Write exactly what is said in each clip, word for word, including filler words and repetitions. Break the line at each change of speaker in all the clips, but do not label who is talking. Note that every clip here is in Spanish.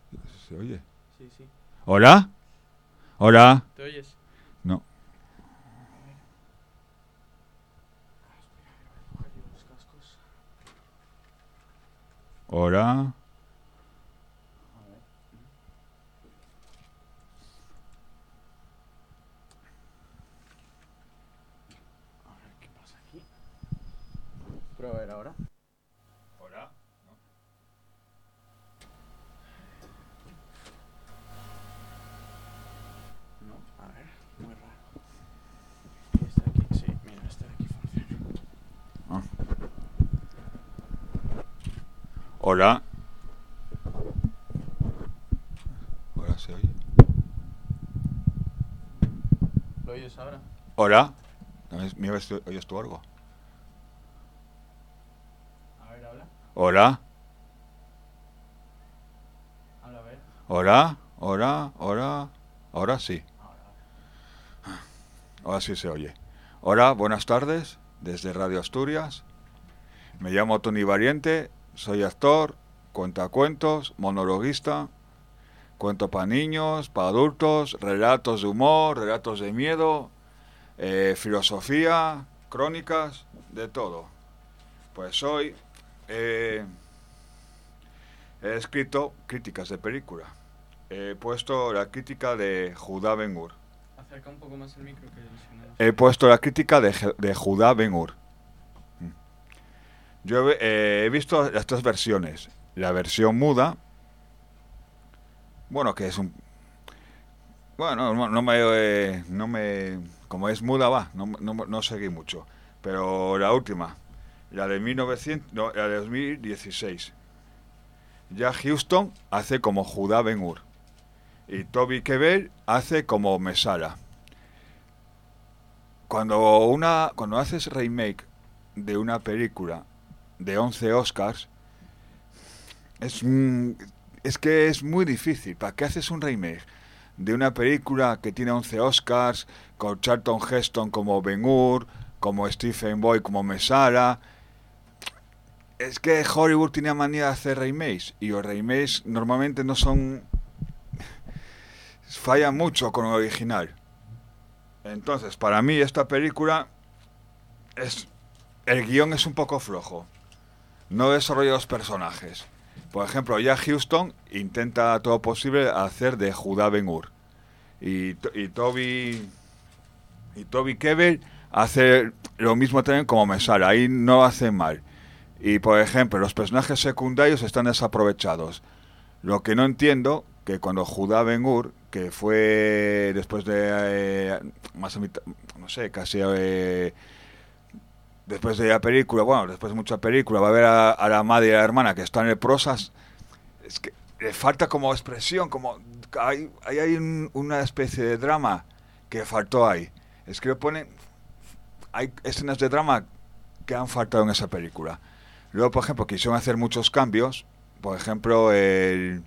¿Se oye?
Sí, sí.
¿Hola? ¿Hola?
¿Te oyes?
No.
Coger yo los cascos.
¿Hola?
A ver. A ver qué pasa aquí. Prueba a ver ahora.
¿Hola?
No, a ver, muy raro. Y este de aquí, sí, mira, este de aquí funciona.
Ah. ¿Hola? ¿Hola se oye?
¿Lo oyes ahora?
¿Hola? Mira, a ver si oyes tú algo.
A ver, habla.
¿Hola?
Habla, a ver.
¿Hola? ¿Hola? ¿Hola? Ahora sí.
Ahora, ahora.
Ahora sí se oye. Hola, buenas tardes. Desde Radio Asturias. Me llamo Tony Valiente. Soy actor, cuentacuentos, monologuista. Cuento para niños, para adultos, relatos de humor, relatos de miedo, eh, filosofía, crónicas, de todo. Pues hoy eh, he escrito críticas de película. He puesto la crítica de Judá Ben-Hur.
Acerca un poco más el micro que si no, no se
He
oye.
puesto la crítica de, de Judá Ben-Hur. Yo he, eh, he visto las tres versiones. La versión muda, bueno, que es un... Bueno, no, no me... eh, no me como es muda, va, no, no, no seguí mucho. Pero la última, la de mil novecientos, no, la de dos mil dieciséis. Ya Houston hace como Judá Ben-Hur. Y Toby Kebbell hace como Mesala. Cuando, una, cuando haces remake de una película de once Oscars, es, mm, es que es muy difícil. ¿Para qué haces un remake de una película que tiene once Oscars, con Charlton Heston como Ben-Hur, como Stephen Boy como Mesala? Es que Hollywood tiene manía de hacer remakes, y los remakes normalmente no son... fallan mucho con el original. Entonces, para mí esta película es... el guión es un poco flojo. No desarrolla los personajes. Por ejemplo, ya Houston intenta todo posible hacer de Judá Ben-Hur. Y, y Toby... y Toby Kebbell hace lo mismo también como Mesala. Ahí no hace mal. Y, por ejemplo, los personajes secundarios están desaprovechados. Lo que no entiendo, que cuando Judá Ben-Hur, que fue después de eh, más a mitad, no sé, casi eh, después de la película, bueno, después de mucha película, va a ver a, a la madre y a la hermana que están leprosas, es que le falta como expresión, como hay, hay, hay un, una especie de drama que faltó ahí. Es que lo ponen, hay escenas de drama que han faltado en esa película. Luego, por ejemplo, quisieron hacer muchos cambios. Por ejemplo, el,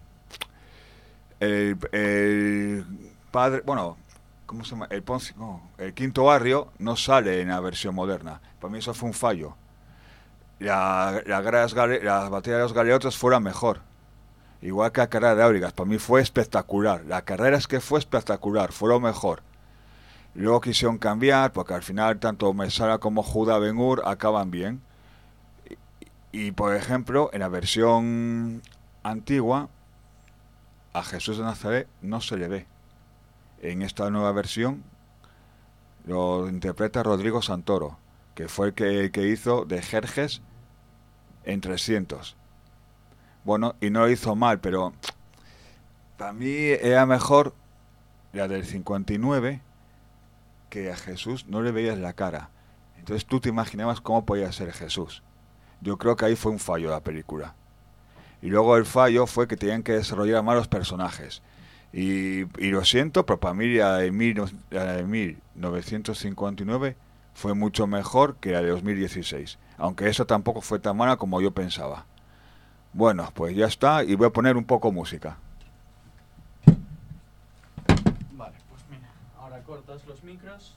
el, el padre, bueno, ¿cómo se llama? El, Ponce, no, el quinto barrio no sale en la versión moderna. Para mí eso fue un fallo. La, la, la batalla de los galeotas fue la mejor. Igual que la carrera de Aurigas. Para mí fue espectacular. La carrera es que fue espectacular. Fue lo mejor. Luego quisieron cambiar porque al final tanto Mesala como Judá Ben-Hur acaban bien. Y, y por ejemplo, en la versión antigua a Jesús de Nazaret no se le ve. En esta nueva versión lo interpreta Rodrigo Santoro, que fue el que, que hizo de Jerjes en trescientos. Bueno, y no lo hizo mal, pero para mí era mejor la del cincuenta y nueve, que a Jesús no le veías la cara. Entonces tú te imaginabas cómo podía ser Jesús. Yo creo que ahí fue un fallo de la película. Y luego el fallo fue que tenían que desarrollar más los personajes. Y, y lo siento, pero para mí la de, mil, la de mil novecientos cincuenta y nueve fue mucho mejor que la de dos mil dieciséis. Aunque esa tampoco fue tan mala como yo pensaba. Bueno, pues ya está, y voy a poner un poco música.
Vale, pues mira, ahora cortas los micros.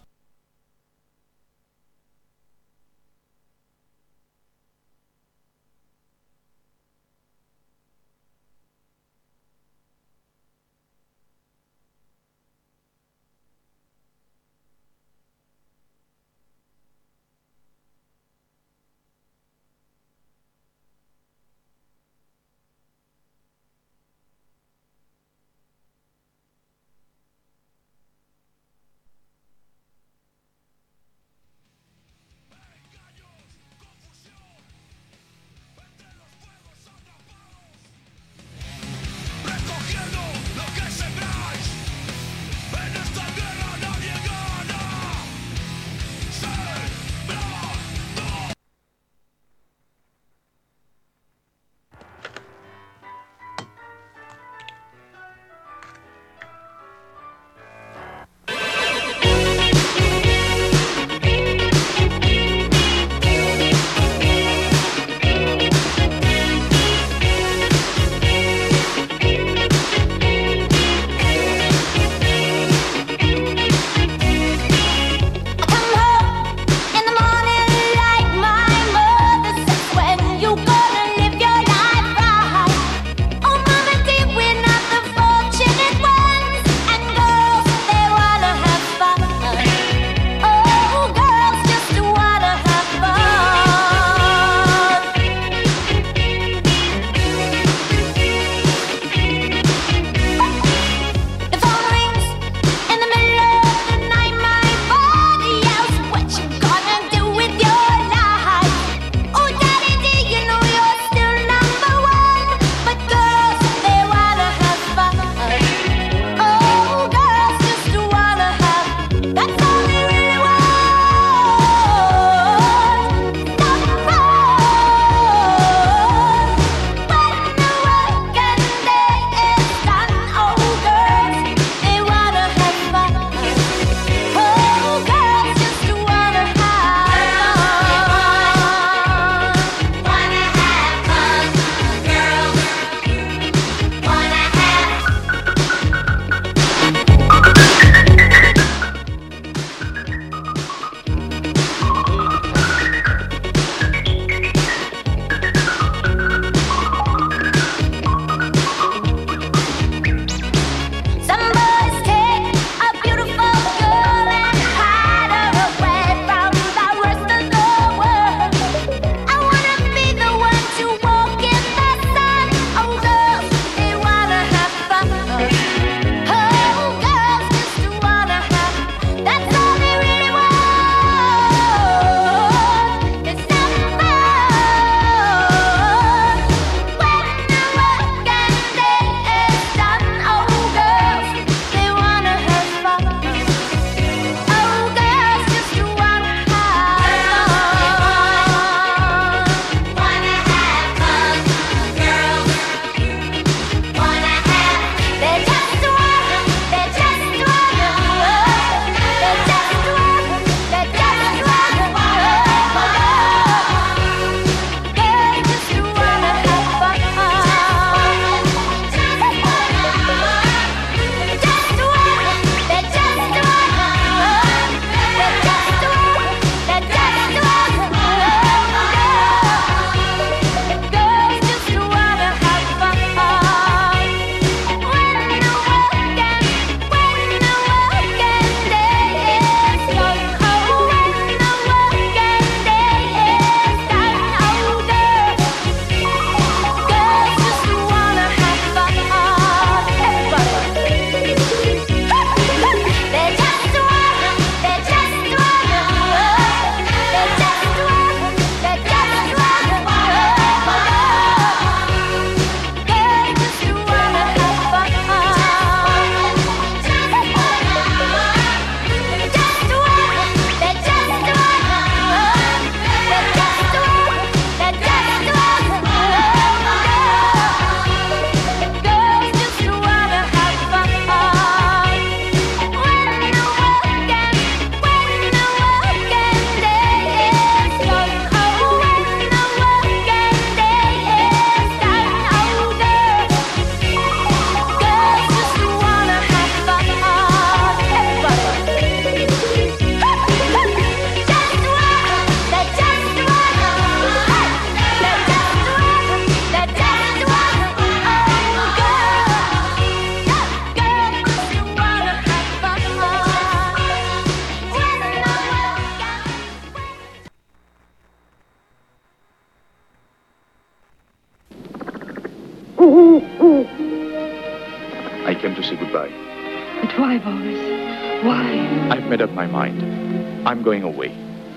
I came to say goodbye.
But why, Boris? Why?
I've made up my mind. I'm going away.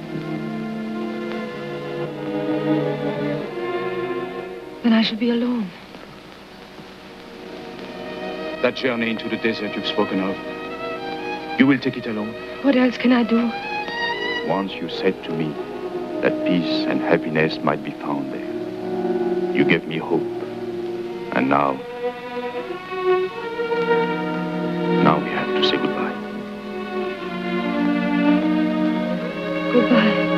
Then I shall be alone.
That journey into the desert you've spoken of, you will take it alone?
What else can I do?
Once you said to me that peace and happiness might be found there. You gave me hope. And now, now we have to say goodbye.
Goodbye.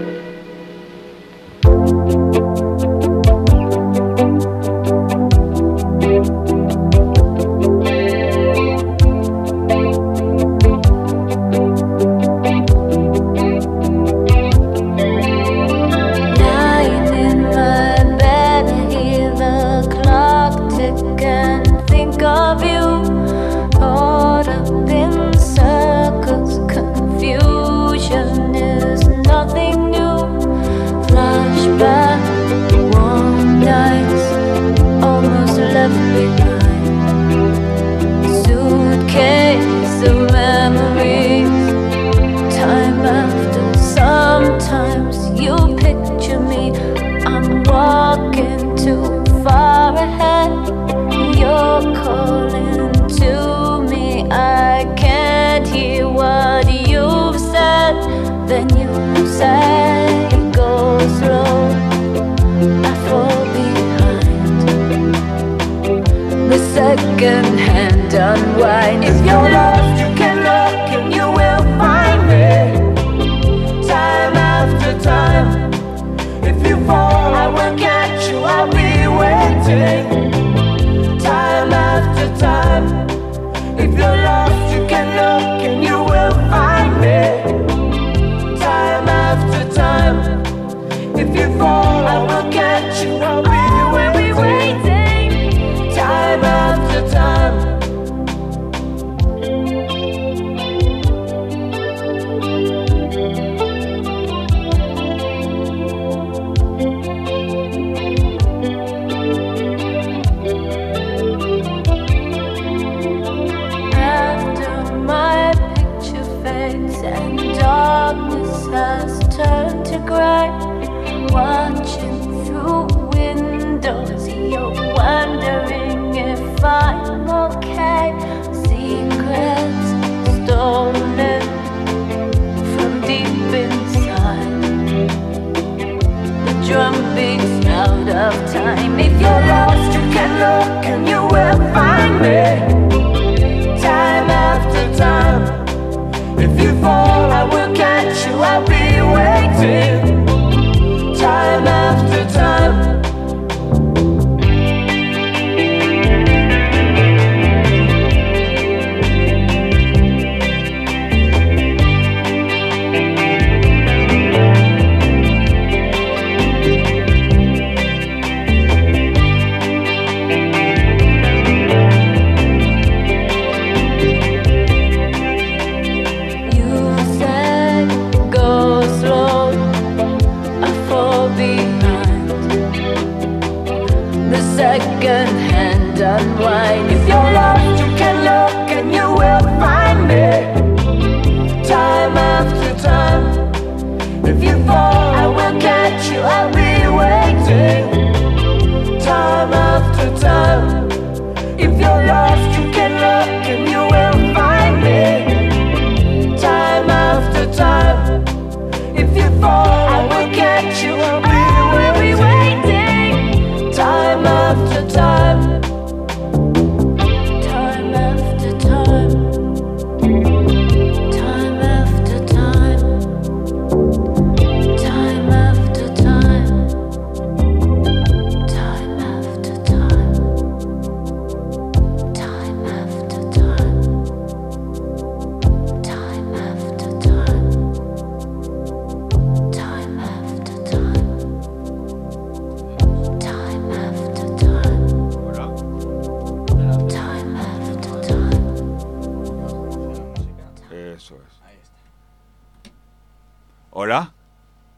¿Hola?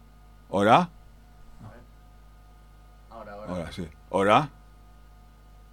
¿Hola?
Ahora, ahora.
Ahora sí. ¿Hola?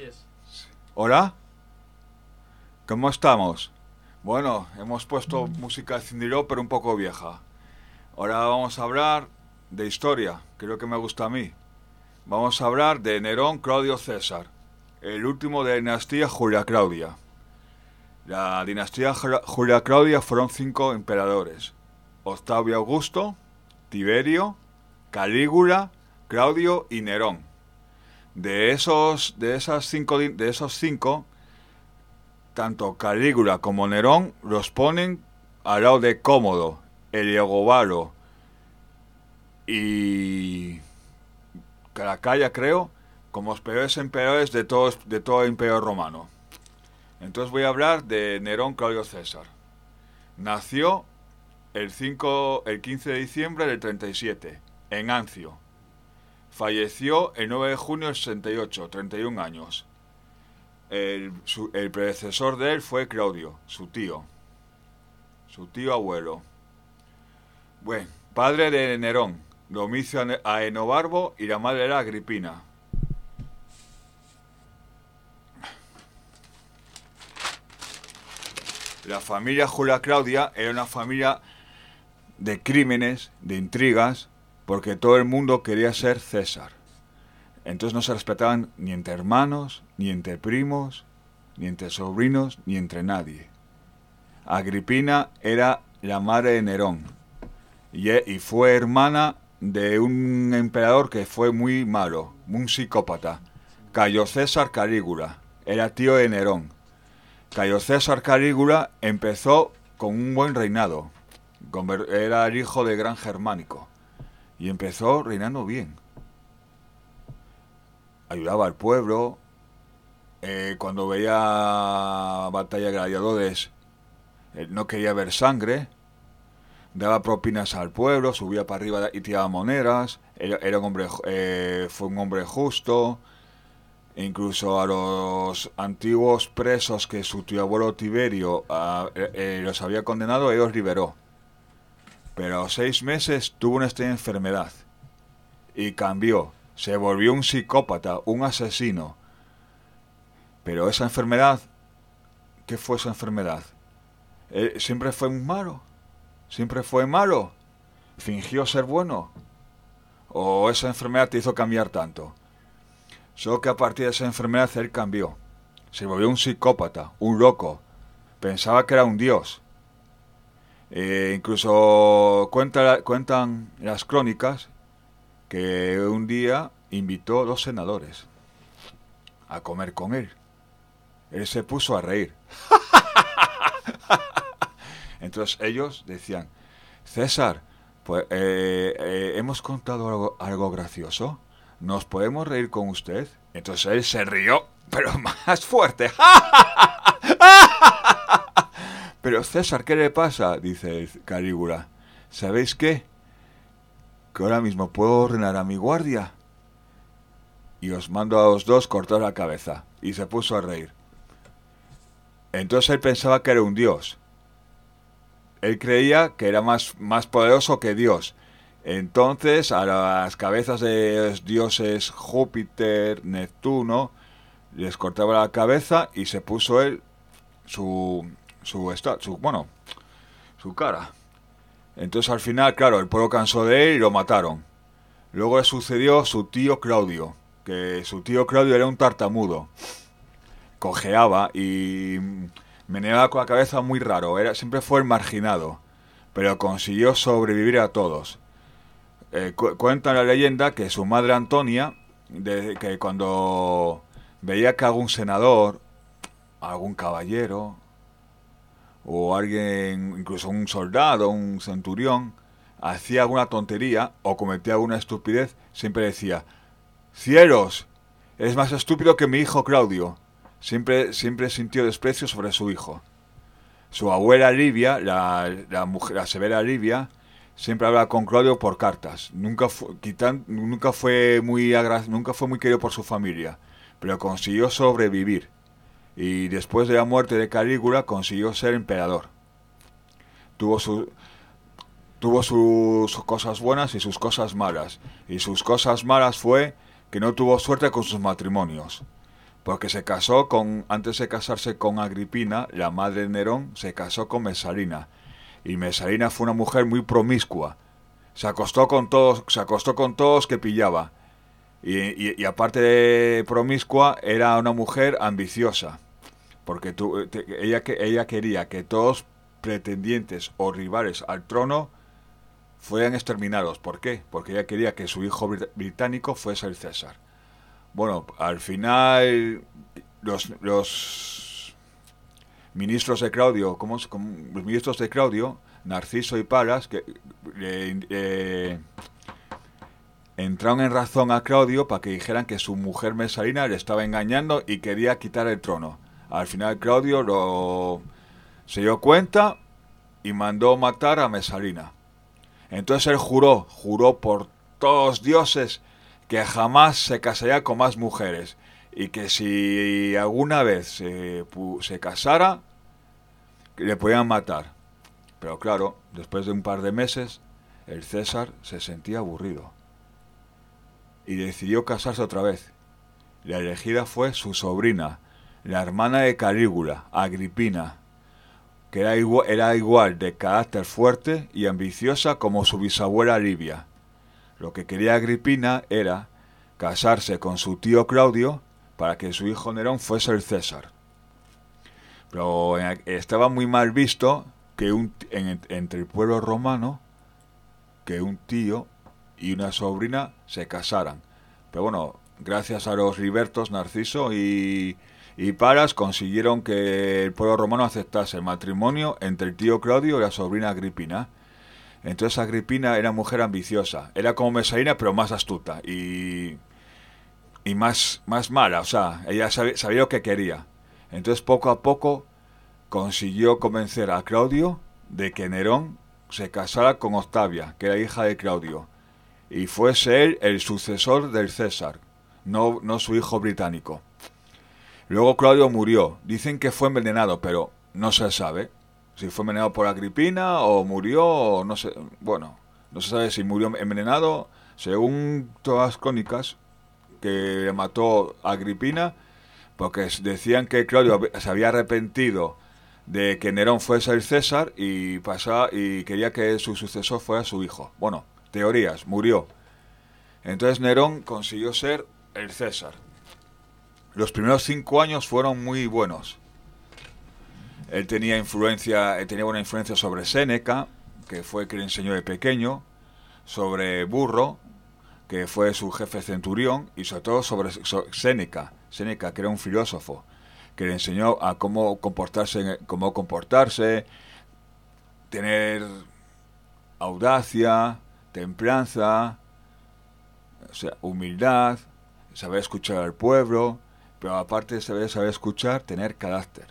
oyes?
¿Hola? ¿Cómo estamos? Bueno, hemos puesto música de Cyndi Lauper, pero un poco vieja. Ahora vamos a hablar de historia, que es lo que me gusta a mí. Vamos a hablar de Nerón Claudio César, el último de la dinastía Julia Claudia. La dinastía Julia Claudia fueron cinco emperadores: Octavio Augusto, Tiberio, Calígula, Claudio y Nerón. De esos, de esas cinco, de esos cinco, tanto Calígula como Nerón los ponen al lado de Cómodo, Heliogobalo y Caracalla, creo, como los peores emperadores de todo, de todo el Imperio Romano. Entonces voy a hablar de Nerón Claudio César. Nació el, cinco, el quince de diciembre del treinta y siete, en Ancio. Falleció el nueve de junio del sesenta y ocho, treinta y un años. El, su, el predecesor de él fue Claudio, su tío. Su tío abuelo. Bueno, padre de Nerón, Domicio a Enobarbo, y la madre era Agripina. La familia Julia Claudia era una familia de crímenes, de intrigas, porque todo el mundo quería ser César. Entonces no se respetaban ni entre hermanos, ni entre primos, ni entre sobrinos, ni entre nadie. Agripina era la madre de Nerón y, y fue hermana de un emperador que fue muy malo, un psicópata, Cayo César Calígula. Era tío de Nerón. Cayo César Calígula empezó con un buen reinado. Era el hijo de gran germánico y empezó reinando bien. Ayudaba al pueblo. Eh, cuando veía batalla de gladiadores, eh, no quería ver sangre. Daba propinas al pueblo, subía para arriba y tiraba monedas. Era, era un hombre, eh, fue un hombre justo. Incluso a los antiguos presos que su tío abuelo Tiberio uh, eh, eh, los había condenado, él los liberó. Pero a los seis meses tuvo una extraña enfermedad y cambió. Se volvió un psicópata, un asesino. Pero esa enfermedad, ¿qué fue esa enfermedad? ¿Él siempre fue un malo? ¿Siempre fue malo? ¿Fingió ser bueno? ¿O esa enfermedad te hizo cambiar tanto? Solo que a partir de esa enfermedad él cambió. Se volvió un psicópata, un loco. Pensaba que era un dios. Eh, incluso cuenta, cuentan las crónicas que un día invitó a dos senadores a comer con él. Él se puso a reír. Entonces ellos decían: César, pues eh, eh, hemos contado algo, algo gracioso. ¿Nos podemos reír con usted? Entonces él se rió, pero más fuerte. Pero César, ¿qué le pasa? Dice Calígula. ¿Sabéis qué? Que ahora mismo puedo ordenar a mi guardia y os mando a los dos cortar la cabeza. Y se puso a reír. Entonces él pensaba que era un dios. Él creía que era más, más poderoso que Dios. Entonces a las cabezas de los dioses Júpiter, Neptuno, les cortaba la cabeza y se puso él su, su, esta, su, bueno, su cara. Entonces al final, claro, el pueblo cansó de él y lo mataron. Luego le sucedió su tío Claudio, que su tío Claudio era un tartamudo. Cojeaba y meneaba con la cabeza muy raro. Era, siempre fue el marginado, pero consiguió sobrevivir a todos. Eh, cu- cuenta la leyenda que su madre Antonia, de, que cuando veía que algún senador, algún caballero, o alguien, incluso un soldado, un centurión, hacía alguna tontería o cometía alguna estupidez, siempre decía: ¡cielos! Es más estúpido que mi hijo Claudio. Siempre, siempre sintió desprecio sobre su hijo. Su abuela Livia, la, la, mujer, la severa Livia, siempre hablaba con Claudio por cartas. Nunca fue, quitan, nunca fue muy agra, nunca fue muy querido por su familia, pero consiguió sobrevivir. Y después de la muerte de Calígula consiguió ser emperador. Tuvo su, tuvo sus, sus cosas buenas y sus cosas malas. Y sus cosas malas fue que no tuvo suerte con sus matrimonios. porque se casó con, antes de casarse con Agripina, la madre de Nerón, se casó con Mesalina. Y Mesalina fue una mujer muy promiscua. Se acostó con todos, se acostó con todos que pillaba. Y, y, y aparte de promiscua, era una mujer ambiciosa. Porque tu, te, ella, ella quería que todos pretendientes o rivales al trono fueran exterminados. ¿Por qué? Porque ella quería que su hijo británico fuese el César. Bueno, al final los, los ministros de Claudio, ¿cómo, cómo, los ministros de Claudio, Narciso y Palas, que eh, eh, entraron en razón a Claudio para que dijeran que su mujer Mesalina le estaba engañando y quería quitar el trono. Al final Claudio lo, se dio cuenta y mandó matar a Mesalina. Entonces él juró, juró por todos los dioses que jamás se casaría con más mujeres y que si alguna vez se, se casara, le podían matar. Pero claro, después de un par de meses, el César se sentía aburrido y decidió casarse otra vez. La elegida fue su sobrina, la hermana de Calígula, Agripina, que era igual, era igual de carácter fuerte y ambiciosa como su bisabuela Livia. Lo que quería Agripina era casarse con su tío Claudio para que su hijo Nerón fuese el César. Pero estaba muy mal visto que un, en, entre el pueblo romano que un tío y una sobrina se casaran. Pero bueno, gracias a los libertos Narciso y, y Palas consiguieron que el pueblo romano aceptase el matrimonio entre el tío Claudio y la sobrina Agripina. Entonces Agripina era mujer ambiciosa, era como Mesalina pero más astuta y, y más, más mala, o sea, ella sabía, sabía lo que quería. Entonces poco a poco consiguió convencer a Claudio de que Nerón se casara con Octavia, que era hija de Claudio, y fuese él el sucesor del César, no, no su hijo británico. Luego Claudio murió, dicen que fue envenenado, pero no se sabe. Si fue envenenado por Agripina o murió, o no sé, bueno, no se sabe si murió envenenado, según todas las crónicas que mató a Agripina, porque decían que Claudio se había arrepentido de que Nerón fuese el César y pasaba, y quería que su sucesor fuera su hijo. Bueno, teorías, murió. Entonces Nerón consiguió ser el César. Los primeros cinco años fueron muy buenos. Él tenía influencia, él tenía buena influencia sobre Séneca, que fue el que le enseñó de pequeño, sobre Burro, que fue su jefe centurión, y sobre todo sobre Séneca, Séneca, que era un filósofo, que le enseñó a cómo comportarse, cómo comportarse, tener audacia, templanza, o sea, humildad, saber escuchar al pueblo, pero aparte de saber, saber escuchar, tener carácter.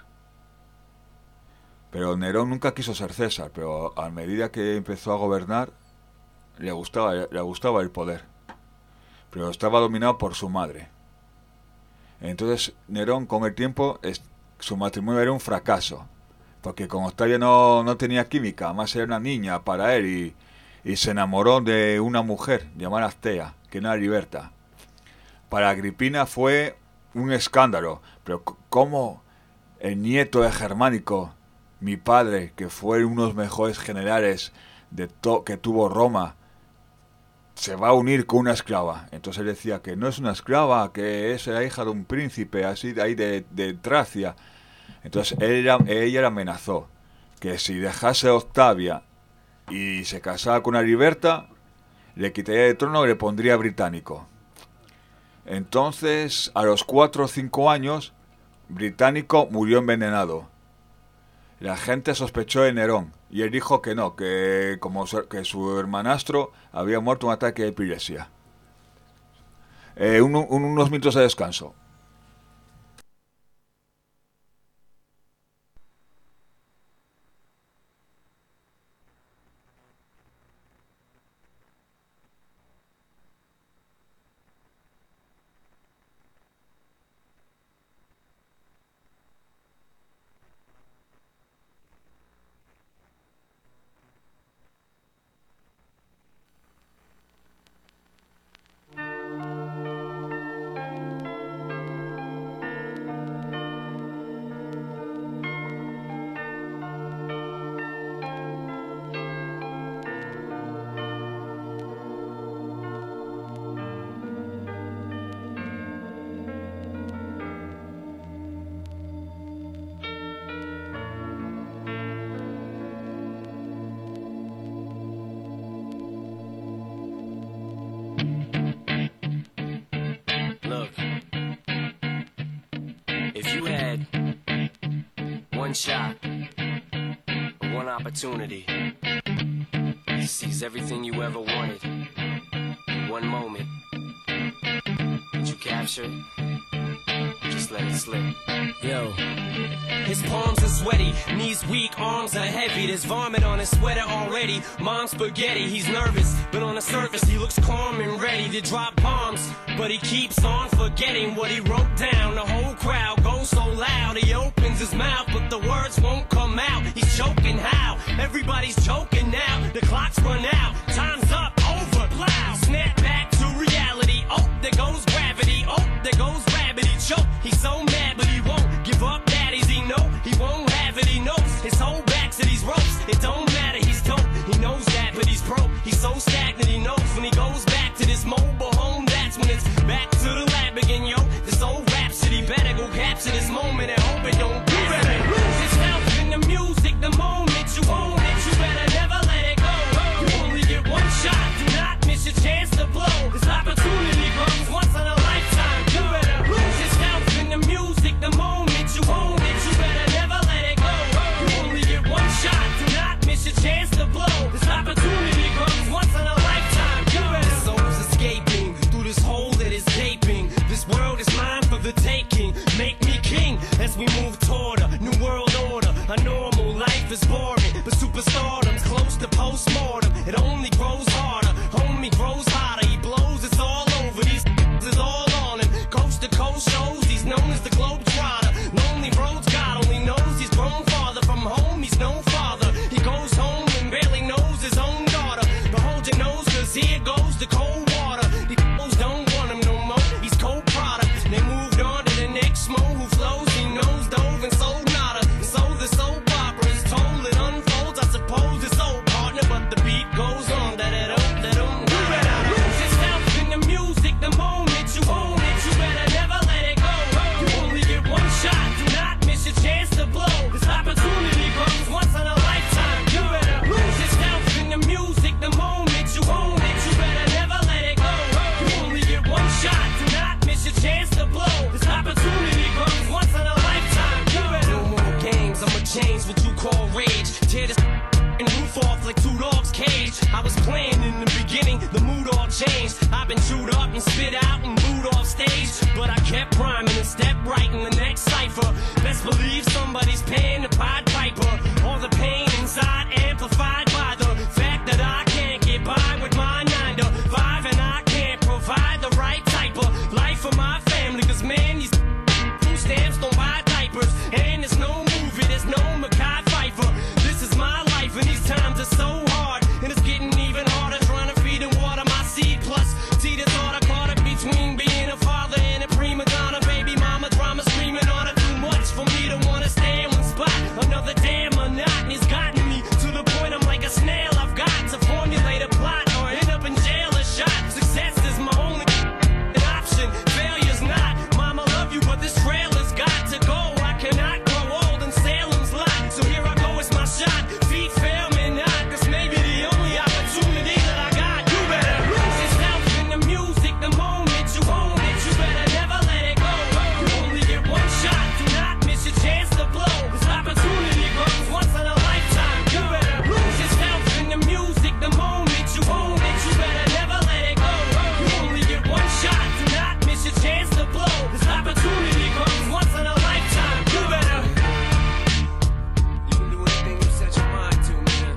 Pero Nerón nunca quiso ser César, pero a medida que empezó a gobernar, le gustaba, le gustaba el poder. Pero estaba dominado por su madre. Entonces Nerón con el tiempo, es, su matrimonio era un fracaso, porque con Octavia no, no tenía química, además era una niña para él, y, y se enamoró de una mujer llamada Astea, que era liberta. Para Agripina fue un escándalo, pero ¿cómo el nieto de Germánico, mi padre, que fue uno de los mejores generales de to- que tuvo Roma, se va a unir con una esclava? Entonces él decía que no es una esclava, que es la hija de un príncipe así de ahí de, de Tracia. Entonces ella, ella le amenazó que si dejase a Octavia y se casaba con una liberta, le quitaría el trono y le pondría británico. Entonces, a los cuatro o cinco años, Británico murió envenenado. La gente sospechó de Nerón y él dijo que no, que como su, que su hermanastro había muerto en un ataque de epilepsia. Eh, un, un, unos minutos de descanso.
If you had one shot, one opportunity to seize everything you ever wanted, one moment, did you capture it? Just let it slip. Yo. His palms are sweaty, knees weak, arms are heavy. There's vomit on his sweater already. Mom's spaghetti, he's nervous, but on the surface he looks calm and ready to drop bombs. But he keeps on forgetting what he wrote down. The whole crowd goes so loud, he opens his mouth, but the words won't come out. He's choking how? Everybody's choking now. The clock's run out, time's up, over, plow. Snap back to reality. Oh, there goes gravity. Oh, there goes gravity. Choke. He's so mad, but he won't give up. Daddies, he know he won't have it. He knows his whole back to these ropes. It don't matter. He's dope. He knows that, but he's broke. He's so stagnant. He knows when he goes back to this mobile home. That's when it's back to the lab again, yo. This old rhapsody better go capture this moment and hope it don't. You better lose yourself in the music. The moment you own it, you better never let it go. You only get one shot. Do not miss your chance to blow. This opportunity comes once in a lifetime. You better lose yourself in the music. The moment you own it, you better never let it go. You only get one shot. Do not miss your chance to blow. This opportunity comes once in a lifetime. You better. Souls escaping through this hole that is gaping. This world is mine for the taking. Make me king as we move toward a new world order. A normal life is boring, but superstardom's close to postmortem. It only grows harder. Homie grows hotter. He blows. It's all over. These is all on him. Coast to coast shows. He's known as the Globetrotter. Lonely roads. God only knows he's grown farther from home. He's no father. He goes home and barely knows his own daughter. But hold your nose, cause here goes the cold water. These fools don't want him no more. He's cold product. They moved on to the next mo who flows. He knows dove and sold nada. And so the soap opera is told. It unfolds. I suppose it's old partner, but the beat goes on. Da da da da da. You better lose yourself in the music. The moment you own it, you better never let it go. You only get one shot. Do not miss your chance to blow. This opportunity comes once in a lifetime. You better lose yourself in the music. The moment you own it, you better never let it go. You only get one shot. Do not miss your chance to blow. This opportunity comes once in a lifetime. You better. No more games. I'ma change what you call rage. Tear this and roof off like two dogs' cage. I was playing in the beginning, the mood all changed. I've been chewed up and spit out and booed off stage, but I kept rhyming and stepped right in the next cipher. Best believe somebody's paying the Pied Piper. All the pain inside amplified by the fact that I can't get by with my nine to five, and I can't provide the right type of life for my family. Cause man, these food stamps don't buy diapers, and there's no movie, there's no Mackay Pfeiffer. This is my life, and these times are so hard, and it's getting even harder trying to feed and water my seed. Plus, see this order caught up between being a father and a prima donna. Baby mama drama screaming on her. Too much for me to wanna stay in one spot. Another damn monotony's gotten me to the point I'm like a snail. I've got to formulate a plot or end up in jail or shot. Success is my only option. Failure's not. Mama love you, but this trail has got to go. I cannot grow old in Salem's lot. So here I go, it's my shot. Feet fail me not. This may be the only opportunity that I got. You better lose yourself in the music. The moment you own it, you better never let it go. You only get one shot. Do not miss your chance to blow. This opportunity comes once in a lifetime. You better lose yourself in the music. The moment you own it, you better never let it go. You only get one shot. Do not miss your chance to blow. This opportunity comes once in a lifetime. You better. You can do anything you set your mind to, man.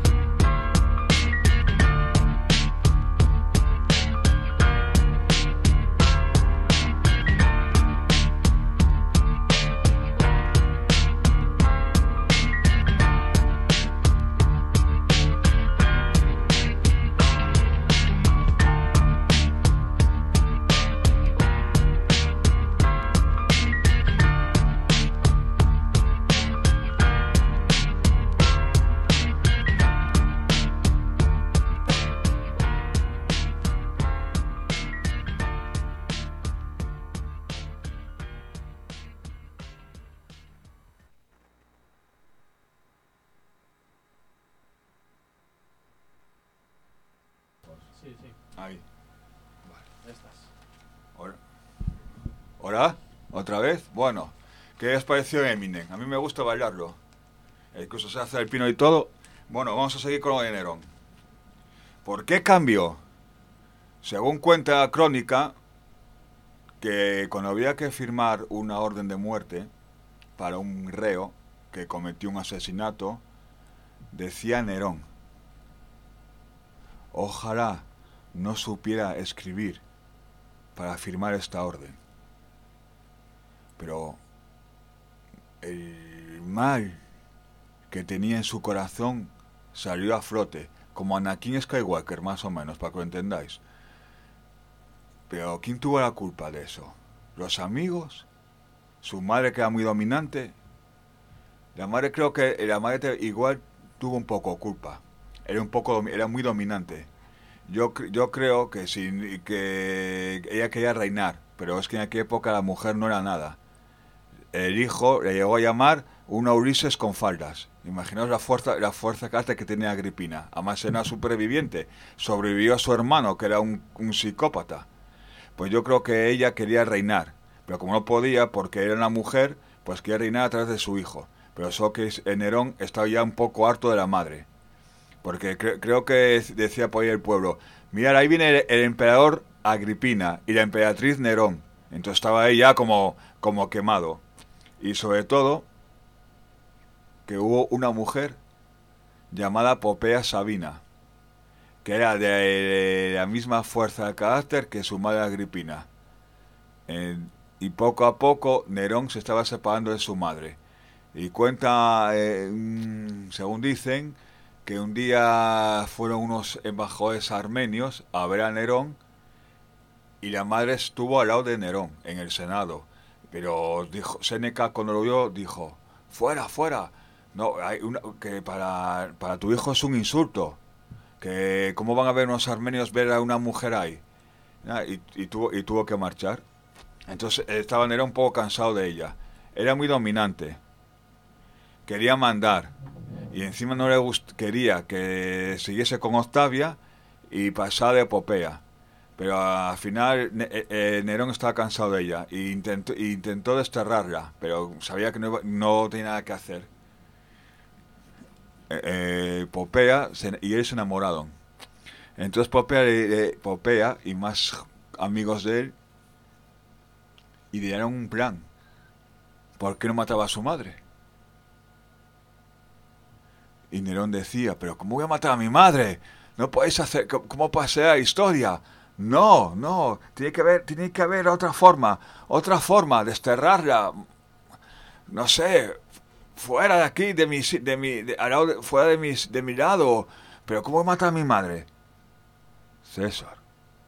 Sí, sí,
Ahí.
ya estás.
Ahora. ¿Hola? ¿Otra vez? Bueno, ¿Qué os pareció Eminem? A mí me gusta bailarlo. E incluso se hace el pino y todo. Bueno, vamos a seguir con lo de Nerón. ¿Por qué cambió? Según cuenta la crónica, que cuando había que firmar una orden de muerte para un reo que cometió un asesinato, decía Nerón: ojalá no supiera escribir para firmar esta orden. Pero el mal que tenía en su corazón salió a flote, como Anakin Skywalker, más o menos, para que lo entendáis. Pero ¿quién tuvo la culpa de eso? ¿Los amigos? ¿Su madre, que era muy dominante? La madre, creo que la madre igual tuvo un poco culpa. Era un poco, era muy dominante. Yo, yo creo que, sí, que ella quería reinar, pero es que en aquella época la mujer no era nada. El hijo le llegó a llamar una Ulises con faldas. Imaginaos la fuerza, la fuerza que tenía Agripina. Además era una superviviente. Sobrevivió a su hermano, que era un, un psicópata. Pues yo creo que ella quería reinar. Pero como no podía, porque era una mujer, pues quería reinar a través de su hijo. Pero eso que Nerón estaba ya un poco harto de la madre. Porque cre- creo que decía por ahí el pueblo: mirad, ahí viene el, el emperador Agripina y la emperatriz Nerón. Entonces estaba ahí ya como, como quemado. Y sobre todo, que hubo una mujer llamada Popea Sabina, que era de, de la misma fuerza de carácter que su madre Agripina. Eh, y poco a poco Nerón se estaba separando de su madre. Y cuenta, eh, según dicen, que un día fueron unos embajadores armenios a ver a Nerón y la madre estuvo al lado de Nerón en el Senado. Pero dijo, Séneca, cuando lo vio, dijo: fuera, fuera. No, hay una, que para, para tu hijo es un insulto. Que cómo van a ver unos armenios ver a una mujer ahí. Y, y, tuvo, y tuvo que marchar. Entonces estaba Nerón un poco cansado de ella. Era muy dominante. Quería mandar. Y encima no le gust- quería que siguiese con Octavia y pasara de Popea. Pero al final eh, eh, Nerón estaba cansado de ella e intentó, e intentó desterrarla, pero sabía que no, iba, no tenía nada que hacer. Eh, eh, Popea se, y él se enamoraron. Entonces Popea, eh, Popea y más amigos de él idearon un plan. ¿Por qué no mataba a su madre? Y Nerón decía: pero ¿cómo voy a matar a mi madre? No podéis hacer, ¿cómo pasea la historia? No, no, tiene que haber, tiene que haber otra forma, otra forma, desterrarla, no sé, fuera de aquí, de mi, de mi, de, de, fuera de mi, de mi lado. Pero ¿cómo voy a matar a mi madre? César,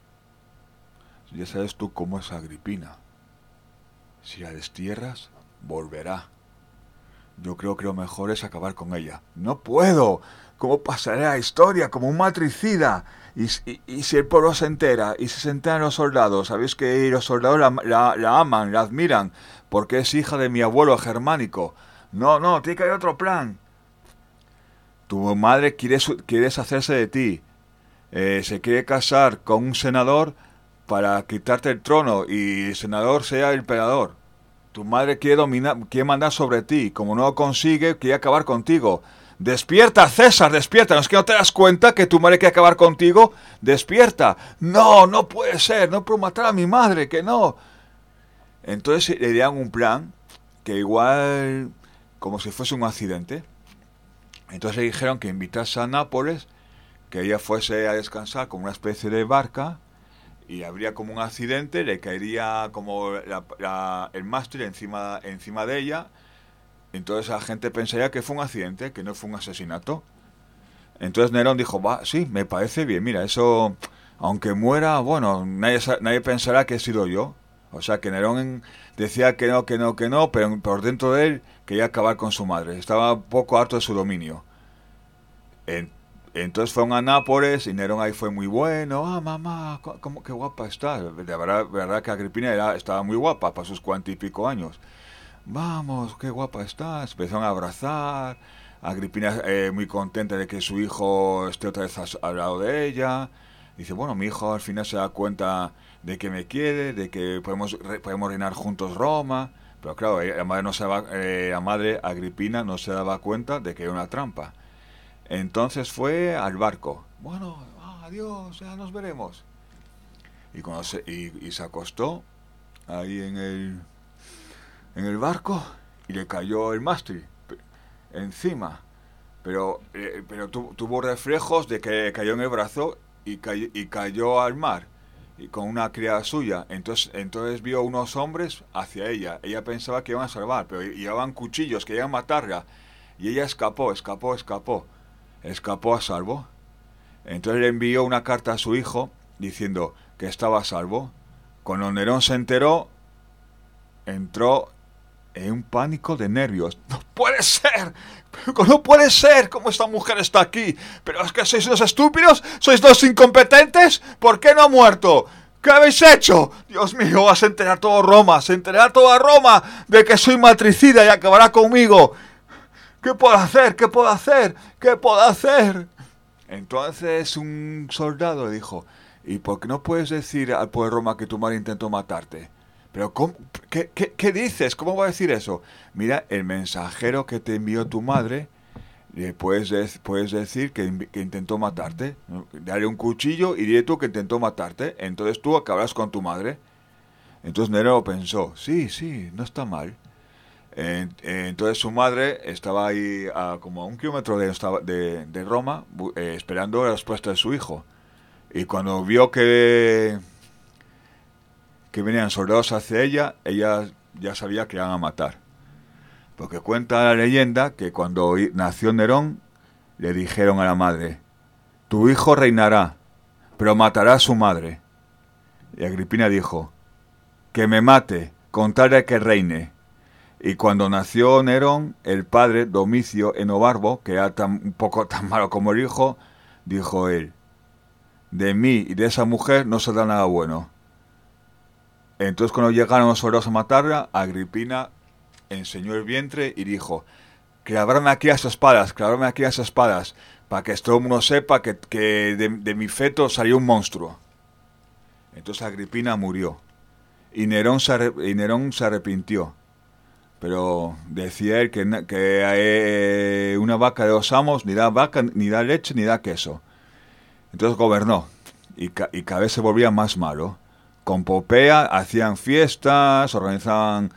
ya sabes tú cómo es Agripina. Si la destierras, volverá. Yo creo que lo mejor es acabar con ella. No puedo. ¿Cómo pasaré la historia? Como un matricida. Y, y, y si el pueblo se entera, y si se enteran los soldados, sabéis que los soldados la, la, la aman, la admiran, porque es hija de mi abuelo germánico. No, no, tiene que haber otro plan. Tu madre quiere, quiere deshacerse de ti. Eh, se quiere casar con un senador para quitarte el trono y el senador sea el emperador. Tu madre quiere dominar, quiere mandar sobre ti. Como no lo consigue, quiere acabar contigo. ¡Despierta, César, despierta! ¿No es que no te das cuenta que tu madre quiere acabar contigo? ¡Despierta! ¡No, no puede ser! ¡No puedo matar a mi madre, que no! Entonces le dieron un plan que igual, como si fuese un accidente. Entonces le dijeron que invitase a Nápoles, que ella fuese a descansar como una especie de barca, y habría como un accidente, le caería como la, la, el mástil encima, encima de ella. Entonces la gente pensaría que fue un accidente, que no fue un asesinato. Entonces Nerón dijo: va, sí, me parece bien, mira, eso, aunque muera, bueno, nadie, nadie pensará que he sido yo. O sea que Nerón decía que no, que no, que no, pero por dentro de él quería acabar con su madre. Estaba un poco harto de su dominio. En, entonces fueron a Nápoles y Nerón ahí fue muy bueno. Ah, mamá, ¿cómo, qué guapa estás? De verdad, verdad que Agripina era, estaba muy guapa para sus cuarenta y pico años. Vamos, qué guapa estás. Empezaron a abrazar. Agripina eh, muy contenta de que su hijo esté otra vez al lado de ella. Dice: bueno, mi hijo al final se da cuenta de que me quiere, de que podemos, re, podemos reinar juntos Roma. Pero claro, la madre, no se daba, eh, la madre Agripina no se daba cuenta de que era una trampa. Entonces fue al barco. Bueno, ah, adiós, ya nos veremos. Y, cuando se, y, y se acostó ahí en el, en el barco y le cayó el mástil encima. Pero, eh, pero tu, tuvo reflejos de que cayó en el brazo y, cay, y cayó al mar. Y con una criada suya. Entonces, entonces vio unos hombres hacia ella. Ella pensaba que iban a salvar, pero llevaban cuchillos que iban a matarla. Y ella escapó, escapó, escapó. Escapó a salvo. Entonces le envió una carta a su hijo diciendo que estaba a salvo. Cuando Nerón se enteró, entró en un pánico de nervios. ¡No puede ser! ¡No puede ser! ¿Cómo esta mujer está aquí? ¿Pero es que sois dos estúpidos? ¿Sois dos incompetentes? ¿Por qué no ha muerto? ¿Qué habéis hecho? Dios mío, vas a enterar todo Roma, se enterará toda Roma de que soy matricida y acabará conmigo. ¿Qué puedo hacer? ¿Qué puedo hacer? ¿Qué puedo hacer? Entonces un soldado dijo, ¿y por qué no puedes decir al pueblo de Roma que tu madre intentó matarte? ¿Pero cómo? ¿Qué, qué, qué dices? ¿Cómo va a decir eso? Mira, el mensajero que te envió tu madre, le puedes, de, puedes decir que, que intentó matarte. Dale un cuchillo y dile tú que intentó matarte. Entonces tú acabarás con tu madre. Entonces Nerón pensó, sí, sí, no está mal. Eh, eh, entonces su madre estaba ahí a como a un kilómetro de, de, de Roma, eh, esperando la respuesta de su hijo. Y cuando vio que... que venían soldados hacia ella, ella ya sabía que iban a matar. Porque cuenta la leyenda que cuando nació Nerón, le dijeron a la madre, tu hijo reinará, pero matará a su madre. Y Agripina dijo, que me mate, con tal de que reine. Y cuando nació Nerón, el padre, Domicio Enobarbo, que era tan, un poco tan malo como el hijo, dijo él, de mí y de esa mujer no saldrá nada bueno. Entonces cuando llegaron los soldados a matarla, Agripina enseñó el vientre y dijo, clavarme aquí a esas espadas, clavarme aquí a esas espadas, para que todo el mundo sepa que, que de, de mi feto salió un monstruo. Entonces Agripina murió y Nerón se, arre, y Nerón se arrepintió, pero decía él que, que eh, una vaca de dos amos ni da vaca, ni da leche, ni da queso. Entonces gobernó y, ca, y cada vez se volvía más malo. Con Popea hacían fiestas, organizaban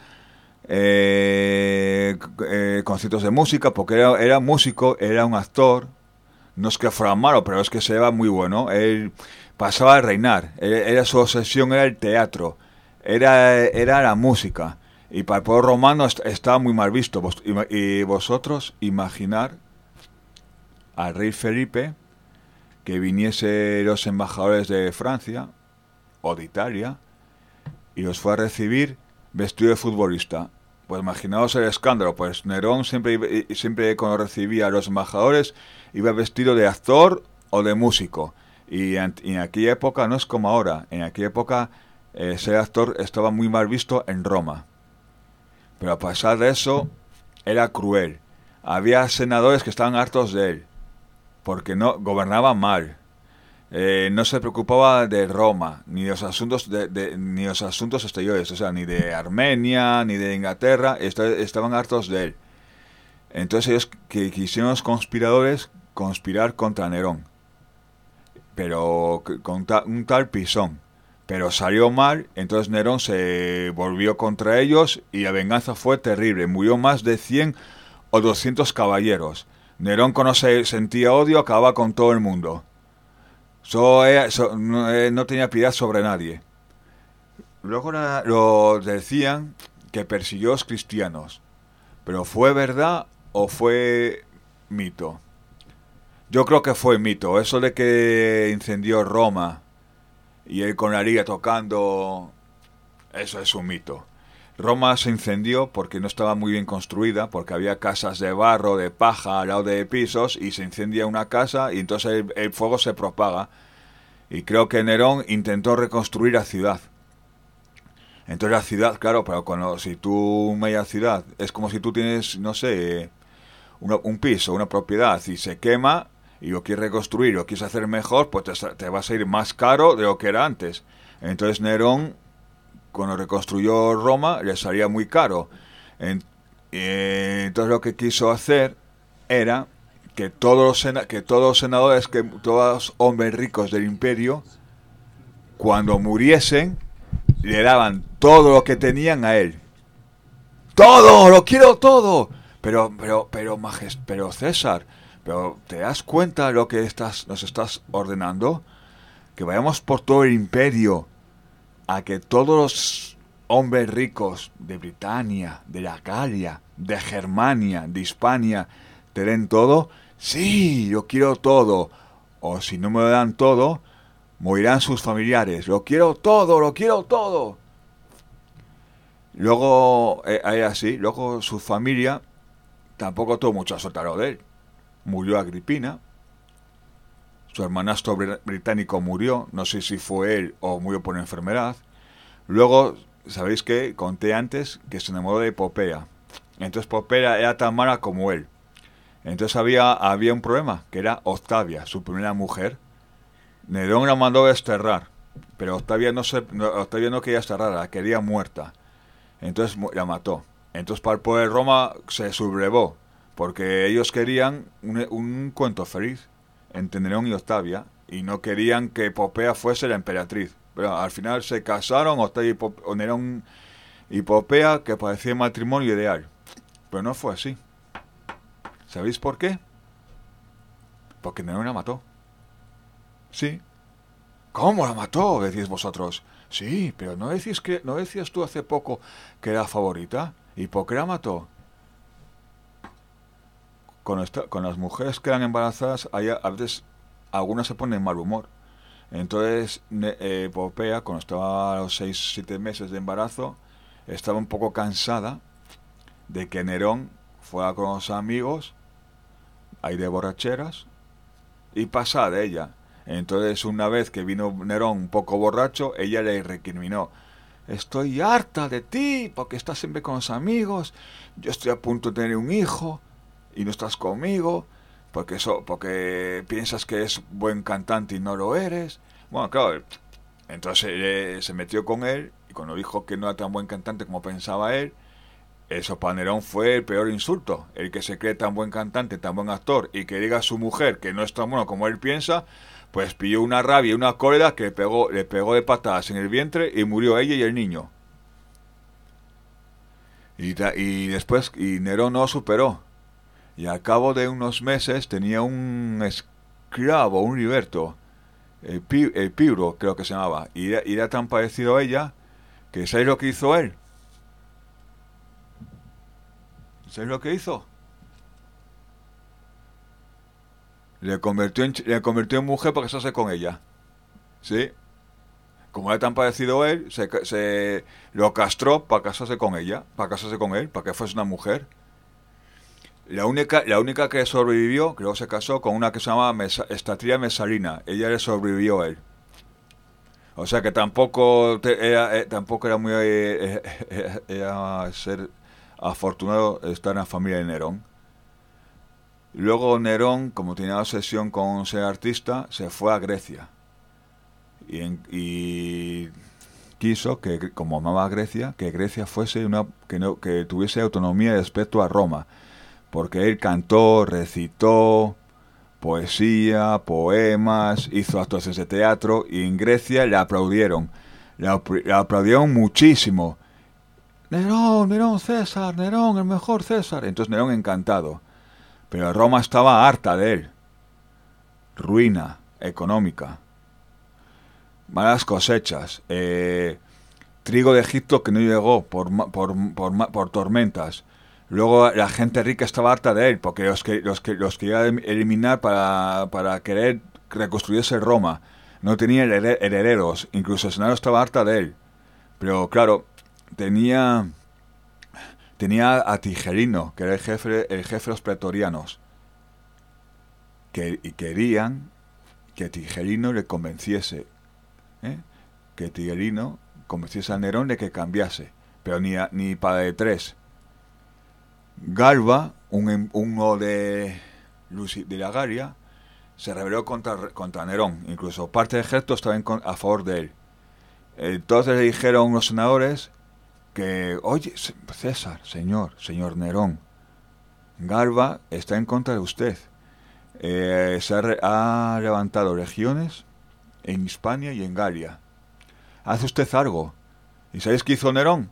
eh, eh, conciertos de música, porque era, era músico, era un actor, no es que fuera malo, pero es que se llevaba muy bueno. Él pasaba a reinar, era, era su obsesión, era el teatro, era, era la música, y para el pueblo romano est- estaba muy mal visto. Vos, y, y vosotros imaginar al rey Felipe que viniese los embajadores de Francia o de Italia y los fue a recibir vestido de futbolista. Pues imaginaos el escándalo. Pues Nerón siempre, siempre cuando recibía a los embajadores iba vestido de actor o de músico, y en, y en aquella época no es como ahora. En aquella época eh, ser actor estaba muy mal visto en Roma, pero a pesar de eso era cruel. Había senadores que estaban hartos de él porque no gobernaba mal. Eh, no se preocupaba de Roma, ni de los asuntos de, de, ni los asuntos exteriores, o sea, ni de Armenia, ni de Inglaterra, est- estaban hartos de él. Entonces ellos que quisieron los conspiradores conspirar contra Nerón, pero con ta, un tal Pisón, pero salió mal. Entonces Nerón se volvió contra ellos y la venganza fue terrible. Murió más de cien o doscientos caballeros. Nerón, cuando se sentía odio, acababa con todo el mundo. So, eh, so, no, eh, no tenía piedad sobre nadie. Luego la, lo decían que persiguió a los cristianos, pero ¿fue verdad o fue mito? Yo creo que fue mito. Eso de que incendió Roma y él con la liga tocando, eso es un mito. Roma se incendió porque no estaba muy bien construida, porque había casas de barro, de paja, al lado de pisos, y se incendia una casa y entonces el, el fuego se propaga. Y creo que Nerón intentó reconstruir la ciudad. Entonces la ciudad, claro, pero cuando si tú media ciudad, es como si tú tienes, no sé, una, un piso, una propiedad, y se quema y lo quieres reconstruir, lo quieres hacer mejor, pues te, te va a salir más caro de lo que era antes. Entonces Nerón cuando reconstruyó Roma le salía muy caro. En, eh, entonces lo que quiso hacer era que todos los sena- que todos los senadores, que todos los hombres ricos del imperio, cuando muriesen, le daban todo lo que tenían a él. ¡Todo! ¡Lo quiero todo! Pero, pero, pero, majest- pero César, pero ¿te das cuenta de lo que estás, nos estás ordenando? Que vayamos por todo el imperio a que todos los hombres ricos de Britania, de la Galia, de Germania, de Hispania, te den todo. Sí, yo quiero todo. O si no me lo dan todo, morirán sus familiares. Lo quiero todo, lo quiero todo. Luego, eh, eh, así, luego su familia tampoco tuvo mucho a soltarlo de él. Murió Agripina. Su hermanastro br- británico murió, no sé si fue él o murió por enfermedad. Luego, ¿sabéis qué? Conté antes que se enamoró de Popea. Entonces Popea era tan mala como él. Entonces había, había un problema, que era Octavia, su primera mujer. Nerón la mandó a desterrar, pero Octavia no, se, no, Octavia no quería desterrarla, la quería muerta. Entonces mu- la mató. Entonces para el pueblo de Roma se sublevó, porque ellos querían un, un cuento feliz entre Nerón y Octavia, y no querían que Popea fuese la emperatriz. Pero al final se casaron, Octavia y Pop- o Nerón y Popea, que parecía matrimonio ideal. Pero no fue así. ¿Sabéis por qué? Porque Nerón la mató. Sí. ¿Cómo la mató? Decís vosotros. Sí, pero ¿no decís que no decías tú hace poco que era favorita? ¿Y por qué la mató? Con, esta, con las mujeres que eran embarazadas, hay, a veces algunas se ponen mal humor. Entonces, ne, eh, Popea, cuando estaba a los seis, siete meses de embarazo, estaba un poco cansada de que Nerón fuera con los amigos, ahí de borracheras, y pasaba de ella. Entonces, una vez que vino Nerón un poco borracho, ella le recriminó: estoy harta de ti, porque estás siempre con los amigos, yo estoy a punto de tener un hijo, y no estás conmigo, porque eso, porque piensas que es buen cantante y no lo eres. Bueno, claro, entonces eh, se metió con él, y cuando dijo que no era tan buen cantante como pensaba él, eso para Nerón fue el peor insulto. El que se cree tan buen cantante, tan buen actor, y que diga a su mujer que no es tan bueno como él piensa, pues pilló una rabia y una cólera que le pegó, le pegó de patadas en el vientre y murió ella y el niño. Y, ta, y después, y Nerón no superó. Y al cabo de unos meses tenía un esclavo, un liberto, el, Pi, el Piro creo que se llamaba, y era, y era tan parecido a ella que ¿sabéis lo que hizo él? ¿Sabéis lo que hizo? Le convirtió en, le convirtió en mujer para casarse con ella. ¿Sí? Como era tan parecido a él, se, se lo castró para casarse con ella, para casarse con él, para que fuese una mujer. La única, la única que sobrevivió, creo que se casó con una que se llamaba Mesa, Estatria Mesalina. Ella le sobrevivió a él. O sea que tampoco te, era, eh, tampoco era muy eh, eh, era ser afortunado estar en la familia de Nerón. Luego Nerón, como tenía obsesión con ser artista, se fue a Grecia. Y, en, y quiso que, como amaba a Grecia, que Grecia fuese una, que no, que tuviese autonomía respecto a Roma. Porque él cantó, recitó poesía, poemas, hizo actuaciones de teatro, y en Grecia le aplaudieron. Le, apl- le aplaudieron muchísimo. Nerón, Nerón, César, Nerón, el mejor César. Entonces Nerón encantado. Pero Roma estaba harta de él. Ruina económica. Malas cosechas. Eh, trigo de Egipto que no llegó por, por, por, por tormentas. Luego la gente rica estaba harta de él, porque los que los que los quería eliminar para, para querer reconstruirse Roma. No tenía herederos, incluso el Senado estaba harta de él. Pero claro, tenía tenía a Tigelino, que era el jefe, el jefe de los pretorianos, que y querían que Tigelino le convenciese, ¿eh? que Tigelino convenciese a Nerón de que cambiase, pero ni a, ni para de tres. Galba, un, uno de, de la Galia, se rebeló contra, contra Nerón. Incluso parte del ejército estaba en, a favor de él. Entonces le dijeron los senadores que, oye, César, señor, señor Nerón, Galba está en contra de usted. Eh, se ha, re- ha levantado legiones en Hispania y en Galia. ¿Hace usted algo? ¿Y sabéis qué hizo Nerón?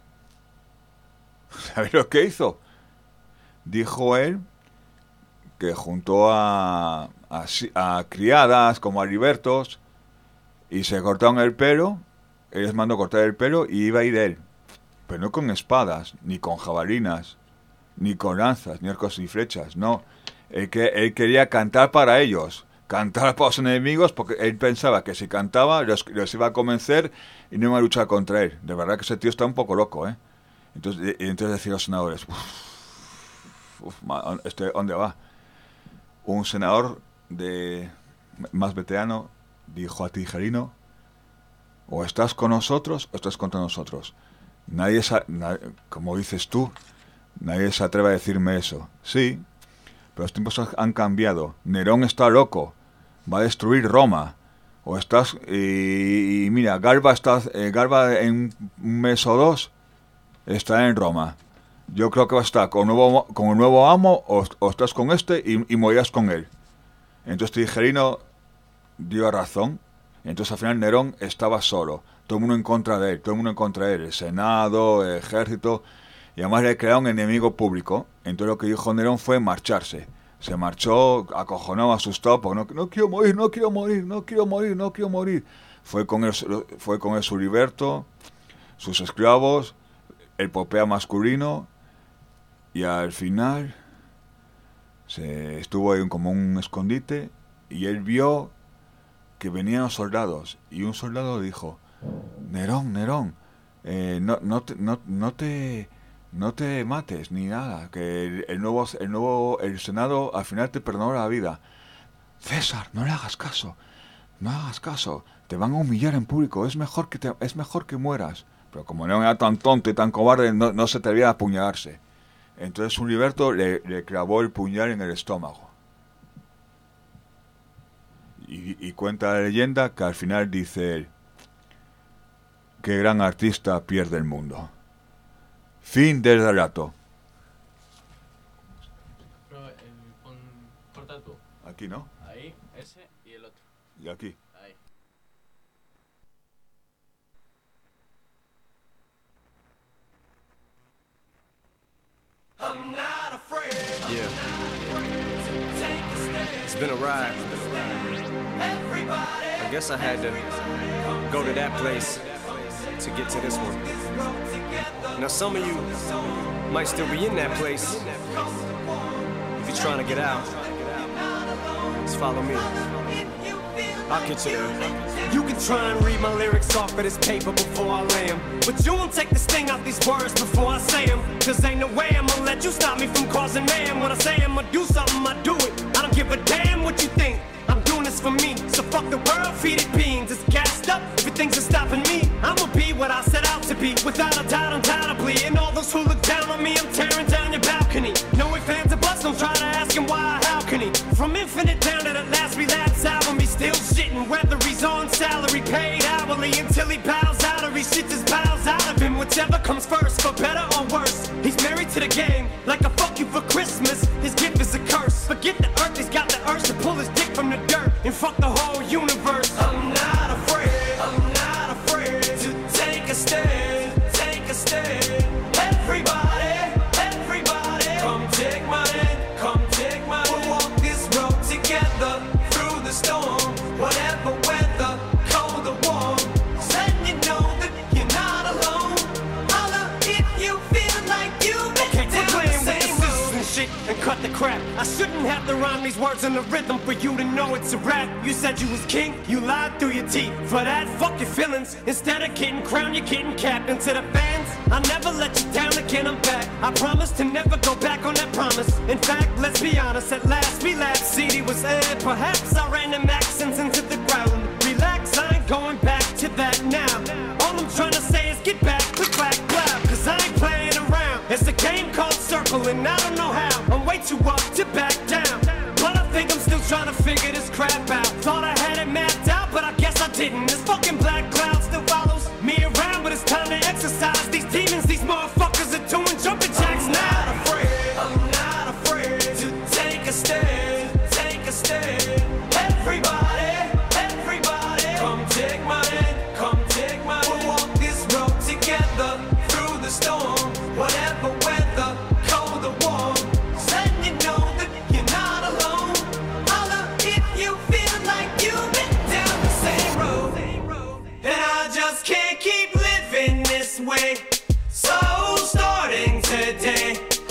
¿Sabéis lo que hizo? Dijo él que juntó a, a, a criadas como a libertos y se cortaron el pelo. Él les mandó cortar el pelo y iba a ir él, pero no con espadas, ni con jabalinas, ni con lanzas, ni arcos ni flechas, no. Él, que, él quería cantar para ellos, cantar para los enemigos, porque él pensaba que si cantaba los, los iba a convencer y no iba a luchar contra él. De verdad que ese tío está un poco loco, ¿eh? Entonces, y entonces decían los senadores, uff, uf, este, ¿dónde va? Un senador de más veterano dijo a Tijerino, o estás con nosotros o estás contra nosotros. Nadie, sa- na- como dices tú, nadie se atreve a decirme eso. Sí, pero los tiempos han cambiado. Nerón está loco, va a destruir Roma. O estás y, y mira, Galba está, eh, Galba en un mes o dos está en Roma. Yo creo que va a estar con un nuevo, con un nuevo amo o, o estás con este y, y morirás con él. Entonces Tijerino dio razón. Entonces al final Nerón estaba solo. Todo el mundo en contra de él, todo el mundo en contra de él. El Senado, el ejército. Y además le crearon enemigo público. Entonces lo que dijo Nerón fue marcharse. Se marchó, acojonado, asustado, porque no, no quiero morir, no quiero morir, no quiero morir, no quiero morir. Fue con él, fue con él su liberto, sus esclavos, el popea masculino, y al final se estuvo ahí como un escondite, y él vio que venían los soldados, y un soldado dijo, Nerón, Nerón, eh, no, no, te, no, no te... no te mates ni nada, que el, el nuevo el nuevo el Senado al final te perdonó la vida. César, no le hagas caso, no hagas caso, te van a humillar en público, es mejor que te, es mejor que mueras. Pero como no era tan tonto y tan cobarde, no, no se atrevía a apuñalarse. Entonces un liberto le, le clavó el puñal en el estómago. Y, y cuenta la leyenda que al final dice él, qué gran artista pierde el mundo. Fin del relato.
Pero el, pon, corta tú.
Aquí, ¿no?
Ahí, ese y el otro.
Y aquí.
Ahí.
Yeah. It's been a ride. I guess I had to go to that place to get to this one. Now some of you might still be in that place. If you're trying to get out, just follow me. I'll get you there. You can try and read my lyrics off of this paper before I lay 'em, but you won't take the sting out these words before I say 'em. Cause ain't no way I'ma let you stop me from causing mayhem. When I say I'ma do something, I do it. I don't give a damn what you think. I'm doing this for me, so fuck the world, feed it beans. It's gassed up, everything's stopping me. I'ma be what I set out to be, without a doubt, undoubtedly. And all those who look down on me, I'm tearing down your balcony. No ifs, ands, or buts, don't try to ask him why, how can he? From Infinite down to the last relapse album, he's still shitting, whether he's on salary, paid hourly, until he bows out or he shits his bowels out of him. Whichever comes first, for better or worse. He's married to the game, like a fuck you for Christmas. His gift is a curse. Forget the earth, he's got the urge to pull his dick from the dirt and fuck the whole universe. I'm not afraid, I'm not afraid to take a stand, take a stand. Everybody, everybody, come take my hand, come take my hand. We'll walk this road together through the storm, whatever weather, cold or warm. So letting you know that you're not alone. Holla if you feel like you've been down the same road. And shit and cut the crap. I shouldn't have to rhyme these words in the rhythm for you to know it's a rap. You said you was king, you lied through your teeth. For that, fuck your feelings. Instead of getting crowned, you're getting capped. And to the fans, I never let you down again, I'm back. I promise to never go back on that promise. In fact, let's be honest, at last we laughed. C D was aired, perhaps I ran them accents into the ground. Relax, I ain't going back to that now. All I'm trying to say is get back, click, clack, clap. Cause I ain't playing around. It's a game called Circle and I don't know how. I'm way too up to back down. But I think I'm still trying to figure this crap out. Thought I had it mapped out, but I guess I didn't. This fucking black cloud still follows.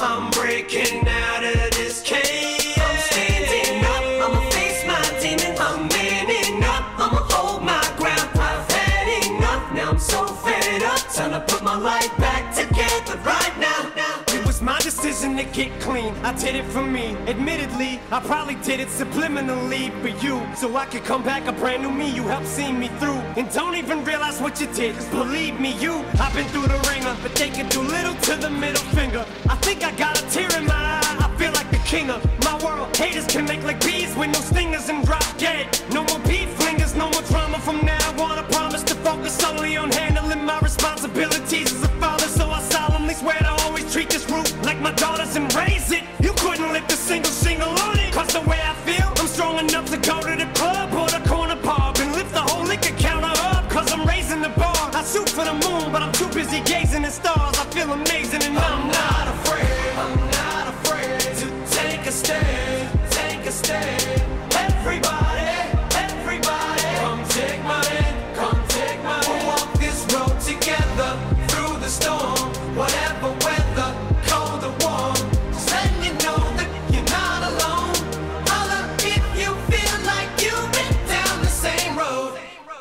I'm breaking out of this cage. I'm standing up, I'ma face my demon. I'm manning up, I'ma hold my ground. I've had enough, now I'm so fed up. Time to put my life back together right now.
It was my decision to get clean, I did it for me. Admittedly, I probably did it subliminally for you, so I could come back a brand new me. You helped see me through, and don't even realize what you did, 'cause believe me, you, I've been through the ringer, but they can do little to the middle finger. I think I got a tear in my eye, I feel like the king of my world. Haters can make like bees with no stingers and drop dead. No more beef flingers, no more drama from now on. I promise to focus solely on handling my responsibilities as a father, so I solemnly swear to always treat this root like my daughters and raise it. You couldn't lift a single shingle on it, 'cause the way I feel, I'm strong enough to go to the club or the corner pub and lift the whole liquor counter up, 'cause I'm raising the bar. I shoot for the moon, but I'm too busy gazing at stars. I feel amazing and I'm not afraid. I'm not afraid to take a stand, take a stand. Everybody, everybody, come take my hand, come take my hand. We'll walk this road together through the storm, whatever weather, cold or warm. Just letting you know that you're not alone. Holla if you feel like you've been down the same road.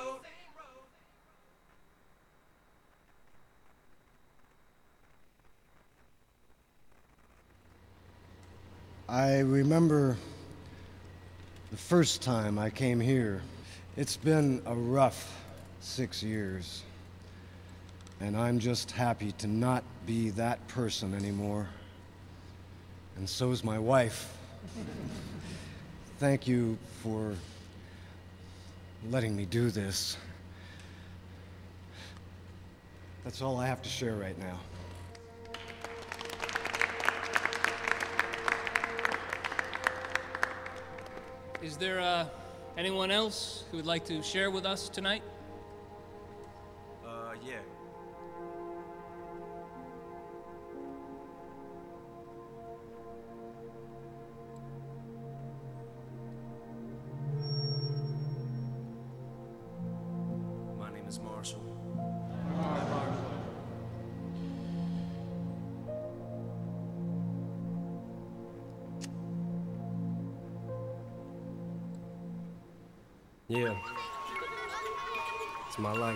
I remember the first time I came here. It's been a rough six years, and I'm just happy to not be that person anymore. And so's my wife. Thank you for letting me do this. That's all I have to share right now.
Is there uh, anyone else who would like to share with us tonight?
Uh, yeah. My name is Marshall. Yeah. It's my life.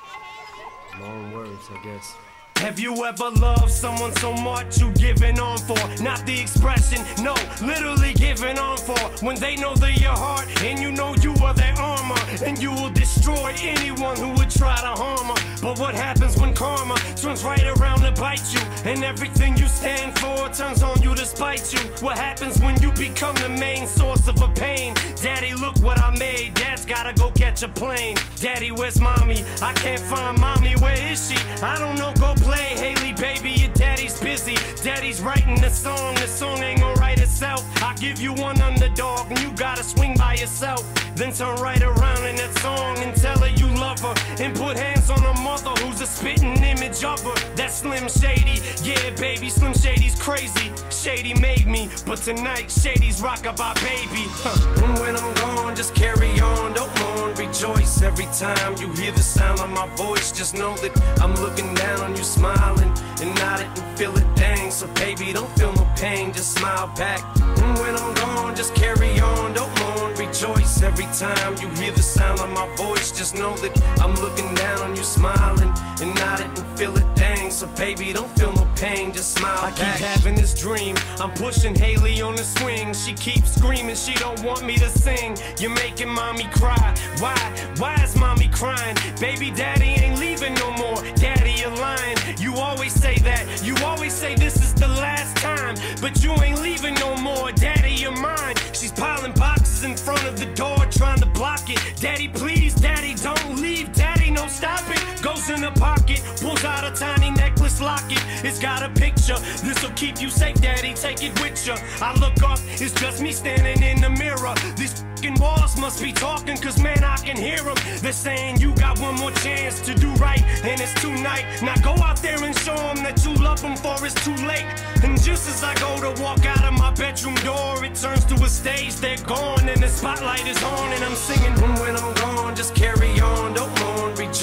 Long words, I guess.
Have you ever loved someone so much you giving on for? Not the expression, no, literally giving on for. When they know they're your heart and you know you are their armor, and you will destroy anyone who would try to harm her. But what happens when karma turns right around to bite you, and everything you stand for turns on you to spite you? What happens when you become the main source of a pain? Daddy, look what I made. Dad's gotta go catch a plane. Daddy, where's mommy? I can't find mommy. Where is she? I don't know, go play. Haley, baby, your daddy's busy. Daddy's writing the song. The song ain't gonna write itself. I give you one underdog and you gotta swing by yourself. Then turn right around in that song and tell her you love her, and put hands on her mother who's a spitting image of her. That's Slim Shady. Yeah, baby, Slim Shady's crazy. Shady made me, but tonight Shady's rockabye baby. Huh.
And when I'm gone, just carry on, don't mourn, rejoice. Every time you hear the sound of my voice, just know that I'm looking down on you, smiling and nodding and feel it, dang. So baby, don't feel no pain, just smile back. And when I'm gone, just carry on, don't mourn, rejoice. Every time you hear the sound of my voice, just know that I'm looking down on you, smiling and nodding and feel it, dang. So baby, don't feel no pain, just smile
I
back.
keep having this dream, I'm pushing Haley on the swing. She keeps screaming, she don't want me to sing. You're making mommy cry. Why? Why is mommy crying? Baby, daddy ain't leaving no more. Daddy, you're lying. You always say that. You always say this is the last time, but you ain't leaving no more. Daddy, you're mine. She's piling boxes in front of the door, trying to block it. Daddy, please, daddy, don't leave. Daddy, no, stop it. Goes in the pocket, pulls out a tiny necklace locket. It's got a picture. This'll keep you safe, daddy. Take it with you. I look up, it's just me standing in the mirror. These fucking walls must be talking, cause man, I can hear them. They're saying you got one more chance to do right, and it's tonight. Now go out there and show them that you love them, for it's too late. And just as I go to walk out of my bedroom door, it turns to a stage, they're gone, and the spotlight is on, and I'm singing.
And when I'm gone, just carry on, don't mourn, rejoice.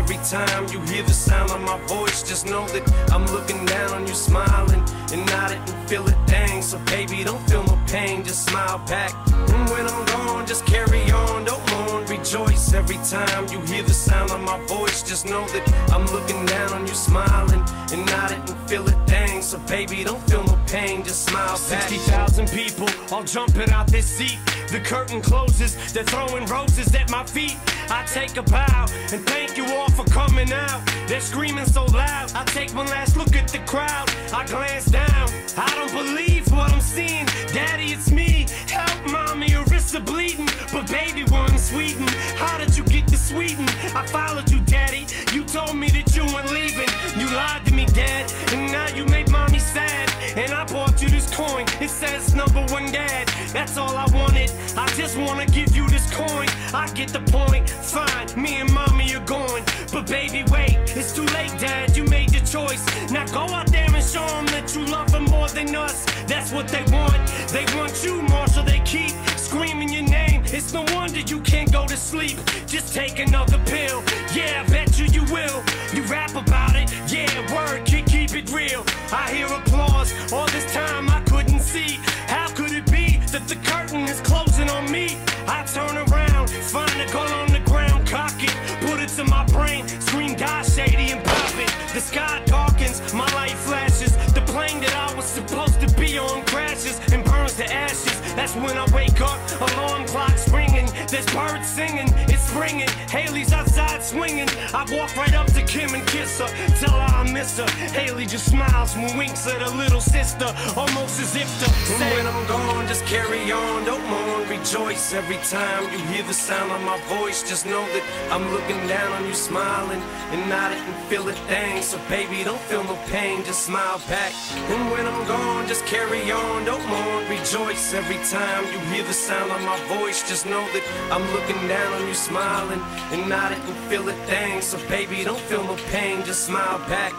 every time you hear the sound of my voice. Just know that I'm looking down on you, smiling and nodding and feel a thing. So baby, don't feel no pain, just smile back. And when I'm gone, just carry on, don't mourn, rejoice every time you hear the sound of my voice. Just know that I'm looking down on you, smiling and nodding and feel a thing. So baby, don't feel no pain, just smile back. sixty thousand people all jumping out their seat. The curtain closes, they're throwing roses at my feet. I take a bow and thank you all for coming out. They're screaming so loud, I take one last look at the crowd. I glance down, I don't believe what I'm seeing. Daddy, it's me, help mommy, your wrists are bleeding. But baby, we're in Sweden, how did you get to Sweden? I followed you, daddy, you told me that you weren't leaving. You lied to me, dad, and now you made mommy sad. And I bought you this coin, it says number one dad. That's all I wanted, I just wanna give you this coin. I get the point, fine, me and mommy are going. But baby, wait, it's too late, dad, you made your choice. Now go out there and show them that you love them more than us. That's what they want, they want you more, so they keep screaming your name. It's no wonder you can't go to sleep, just take another pill. Yeah, I bet you you will, you rap about it. Yeah, word, kid, keep it real. I hear applause, all this time I couldn't see. How could it be that the curtain is closing on me? I turn around, find a gun on the ground, cock it, put it to my brain, scream die shady and pop it. The sky darkens, my light flashes, the plane that I was supposed to be on crashes and burns to ashes. That's when I wake up, alarm clock's ringing, there's birds singing, it's springing, Haley's outside swinging. I walk right up to Kim and kiss her, tell her I miss her. Haley just smiles and winks at her little sister, almost as if to say, and when I'm gone, just carry on, don't mourn, rejoice every time you hear the sound of my voice. Just know that I'm looking down on you, smiling and nodding and feel a thing. So baby, don't feel no pain, just smile back. And when I'm gone, just carry on, don't mourn, rejoice every time you hear the sound of my voice. Just know that I'm looking down on you, smiling and nodding and feel a thing. So baby, don't feel no pain, just smile back.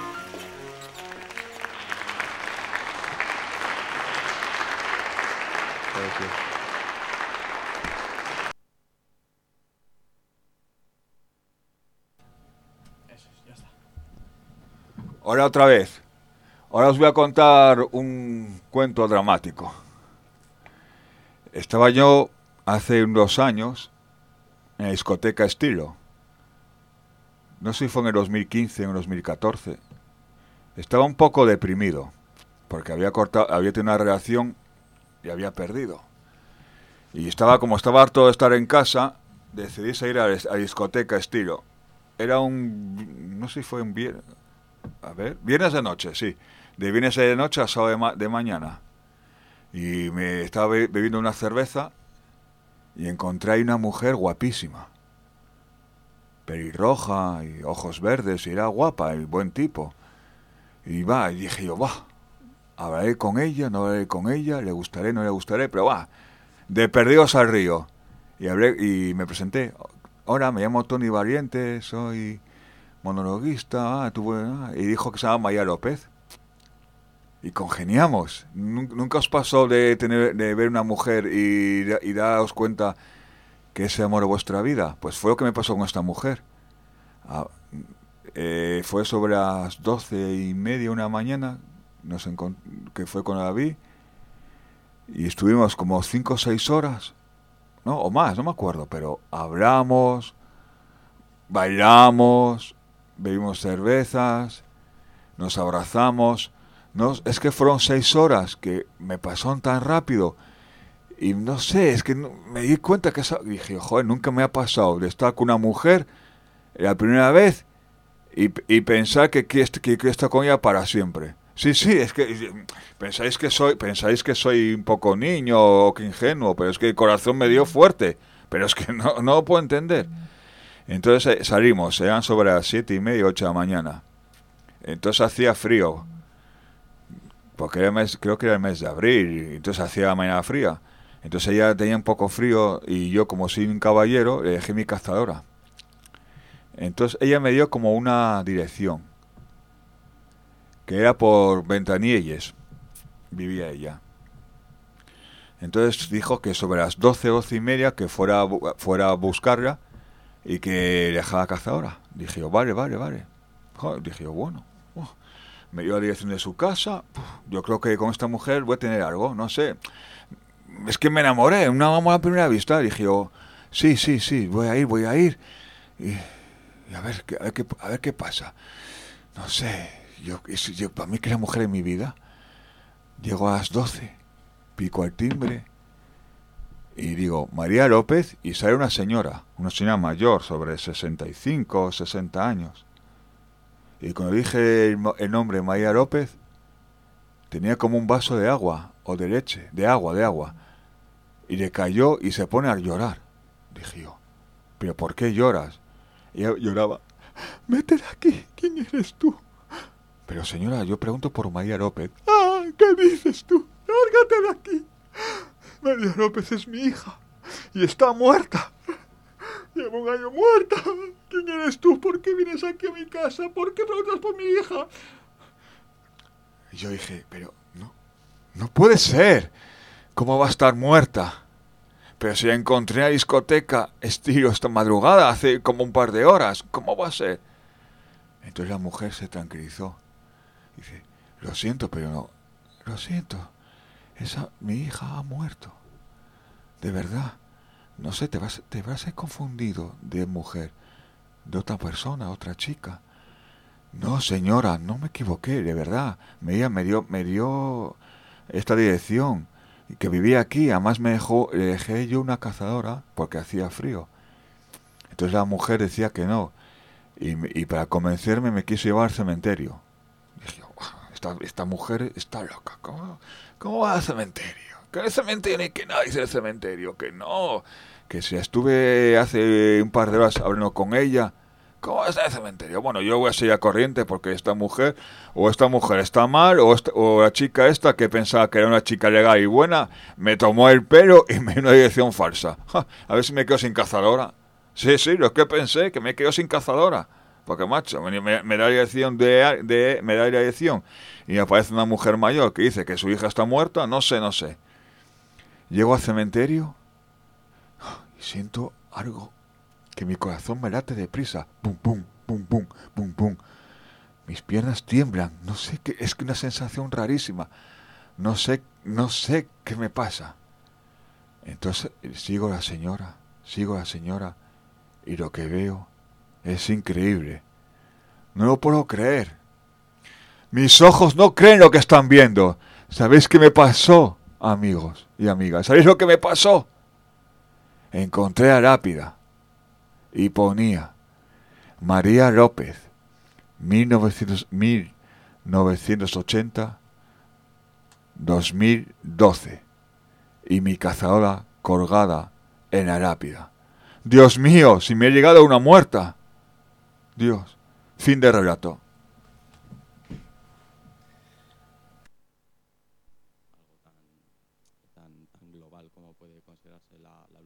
Thank you.
Eso, ya está.
Ahora otra vez. Ahora os voy a contar un cuento dramático. Estaba yo hace unos años en la discoteca Estilo. No sé si fue en el dos mil quince o en el dos mil catorce. Estaba un poco deprimido porque había cortado, había tenido una relación y había perdido. Y estaba, como estaba harto de estar en casa, decidí salir a la discoteca Estilo. Era un, no sé si fue un viernes, a ver, viernes de noche, sí, de viernes de noche a sábado de, ma- de mañana. Y me estaba be- bebiendo una cerveza y encontré ahí una mujer guapísima, pelirroja y ojos verdes, y era guapa y buen tipo. Y va, y dije yo, va, hablaré con ella, no hablaré con ella, le gustaré, no le gustaré, pero va, de perdidos al río. Y hablé y me presenté. Hola, me llamo Tony Valiente, soy monologuista, ah, tuve, ah, y dijo que se llama Maya López. Y congeniamos. ¿Nunca os pasó de tener de ver una mujer y, y daros cuenta que es el amor de vuestra vida? Pues fue lo que me pasó con esta mujer. Ah, eh, fue sobre las doce y media una mañana, nos encont- que fue con la vi, y estuvimos como cinco o seis horas, no, o más, no me acuerdo, pero hablamos, bailamos, bebimos cervezas, nos abrazamos. No, es que fueron seis horas que me pasaron tan rápido y no sé, es que no, me di cuenta que esa, dije, joder, nunca me ha pasado de estar con una mujer la primera vez y, y pensar que quiero que, que estar con ella para siempre. Sí, sí, es que pensáis que soy pensáis que soy un poco niño o que ingenuo, pero es que el corazón me dio fuerte, pero es que no, no lo puedo entender. Entonces eh, salimos, eran sobre las siete y media, ocho de la mañana. Entonces hacía frío. Porque era el mes, creo que era el mes de abril, y entonces hacía la mañana fría. Entonces ella tenía un poco frío y yo, como soy un caballero, le dejé mi cazadora. Entonces ella me dio como una dirección, que era por Ventanielles, vivía ella. Entonces dijo que sobre las doce, doce y media que fuera, fuera a buscarla y que le dejaba cazadora. Dije yo, vale, vale, vale. Joder, dije yo, bueno. Uh, me dio la dirección de su casa. Uf, yo creo que con esta mujer voy a tener algo, no sé. Es que me enamoré, una amor a primera vista. Dije yo, sí, sí, sí, voy a ir, voy a ir. Y, y a, ver, a, ver qué, a ver qué pasa. No sé, yo, yo para mí que es la mujer de mi vida. Llego a las doce, pico al timbre y digo, María López, y sale una señora, una señora mayor, sobre sesenta y cinco o sesenta años. Y cuando dije el, el nombre María López, tenía como un vaso de agua, o de leche, de agua, de agua. Y le cayó y se pone a llorar. Dije yo, ¿pero por qué lloras? Y ella lloraba, vete de aquí, ¿quién eres tú? Pero señora, yo pregunto por María López. Ah, ¿qué dices tú? Lárgate de aquí. María López es mi hija y está muerta. Llevo un año muerta. ¿Quién eres tú? ¿Por qué vienes aquí a mi casa? ¿Por qué preguntas por mi hija? Y yo dije, pero no, no puede ser. ¿Cómo va a estar muerta? Pero si la encontré en la discoteca estilo esta madrugada, hace como un par de horas, ¿cómo va a ser? Entonces la mujer se tranquilizó. Dice, lo siento, pero no, lo siento. Esa, mi hija ha muerto. De verdad. No sé, te vas, te vas a ser confundido de mujer, de otra persona, otra chica. No, señora, no me equivoqué, de verdad. Me, me dio, me dio esta dirección, que vivía aquí. Además me dejó, le dejé yo una cazadora porque hacía frío. Entonces la mujer decía que no. Y, y para convencerme me quiso llevar al cementerio. Dije, esta, esta mujer está loca. ¿Cómo, cómo va al cementerio? Que en el cementerio ni que nadie dice el cementerio. Que no. Que si estuve hace un par de horas hablando con ella. ¿Cómo va a estar en el cementerio? Bueno, yo voy a seguir a corriente porque esta mujer, o esta mujer está mal, o, esta, o la chica esta que pensaba que era una chica legal y buena, me tomó el pelo y me dio una dirección falsa. Ja, a ver si me quedo sin cazadora. Sí, sí, lo que pensé, que me quedo sin cazadora. Porque, macho, me, me, me da la dirección de, de, me da la dirección y me aparece una mujer mayor que dice que su hija está muerta, no sé, no sé. Llego al cementerio y siento algo que mi corazón me late deprisa. Pum, pum, pum, pum, pum, pum. Mis piernas tiemblan, no sé qué, es que una sensación rarísima. No sé, no sé qué me pasa. Entonces sigo a la señora, sigo a la señora y lo que veo es increíble. No lo puedo creer. Mis ojos no creen lo que están viendo. ¿Sabéis qué me pasó, amigos y amigas? ¿Sabéis lo que me pasó? Encontré la lápida y ponía María López, mil novecientos ochenta, dos mil doce, y mi cazadora colgada en la lápida. Dios mío, si me he llegado a una muerta. Dios. Fin de relato.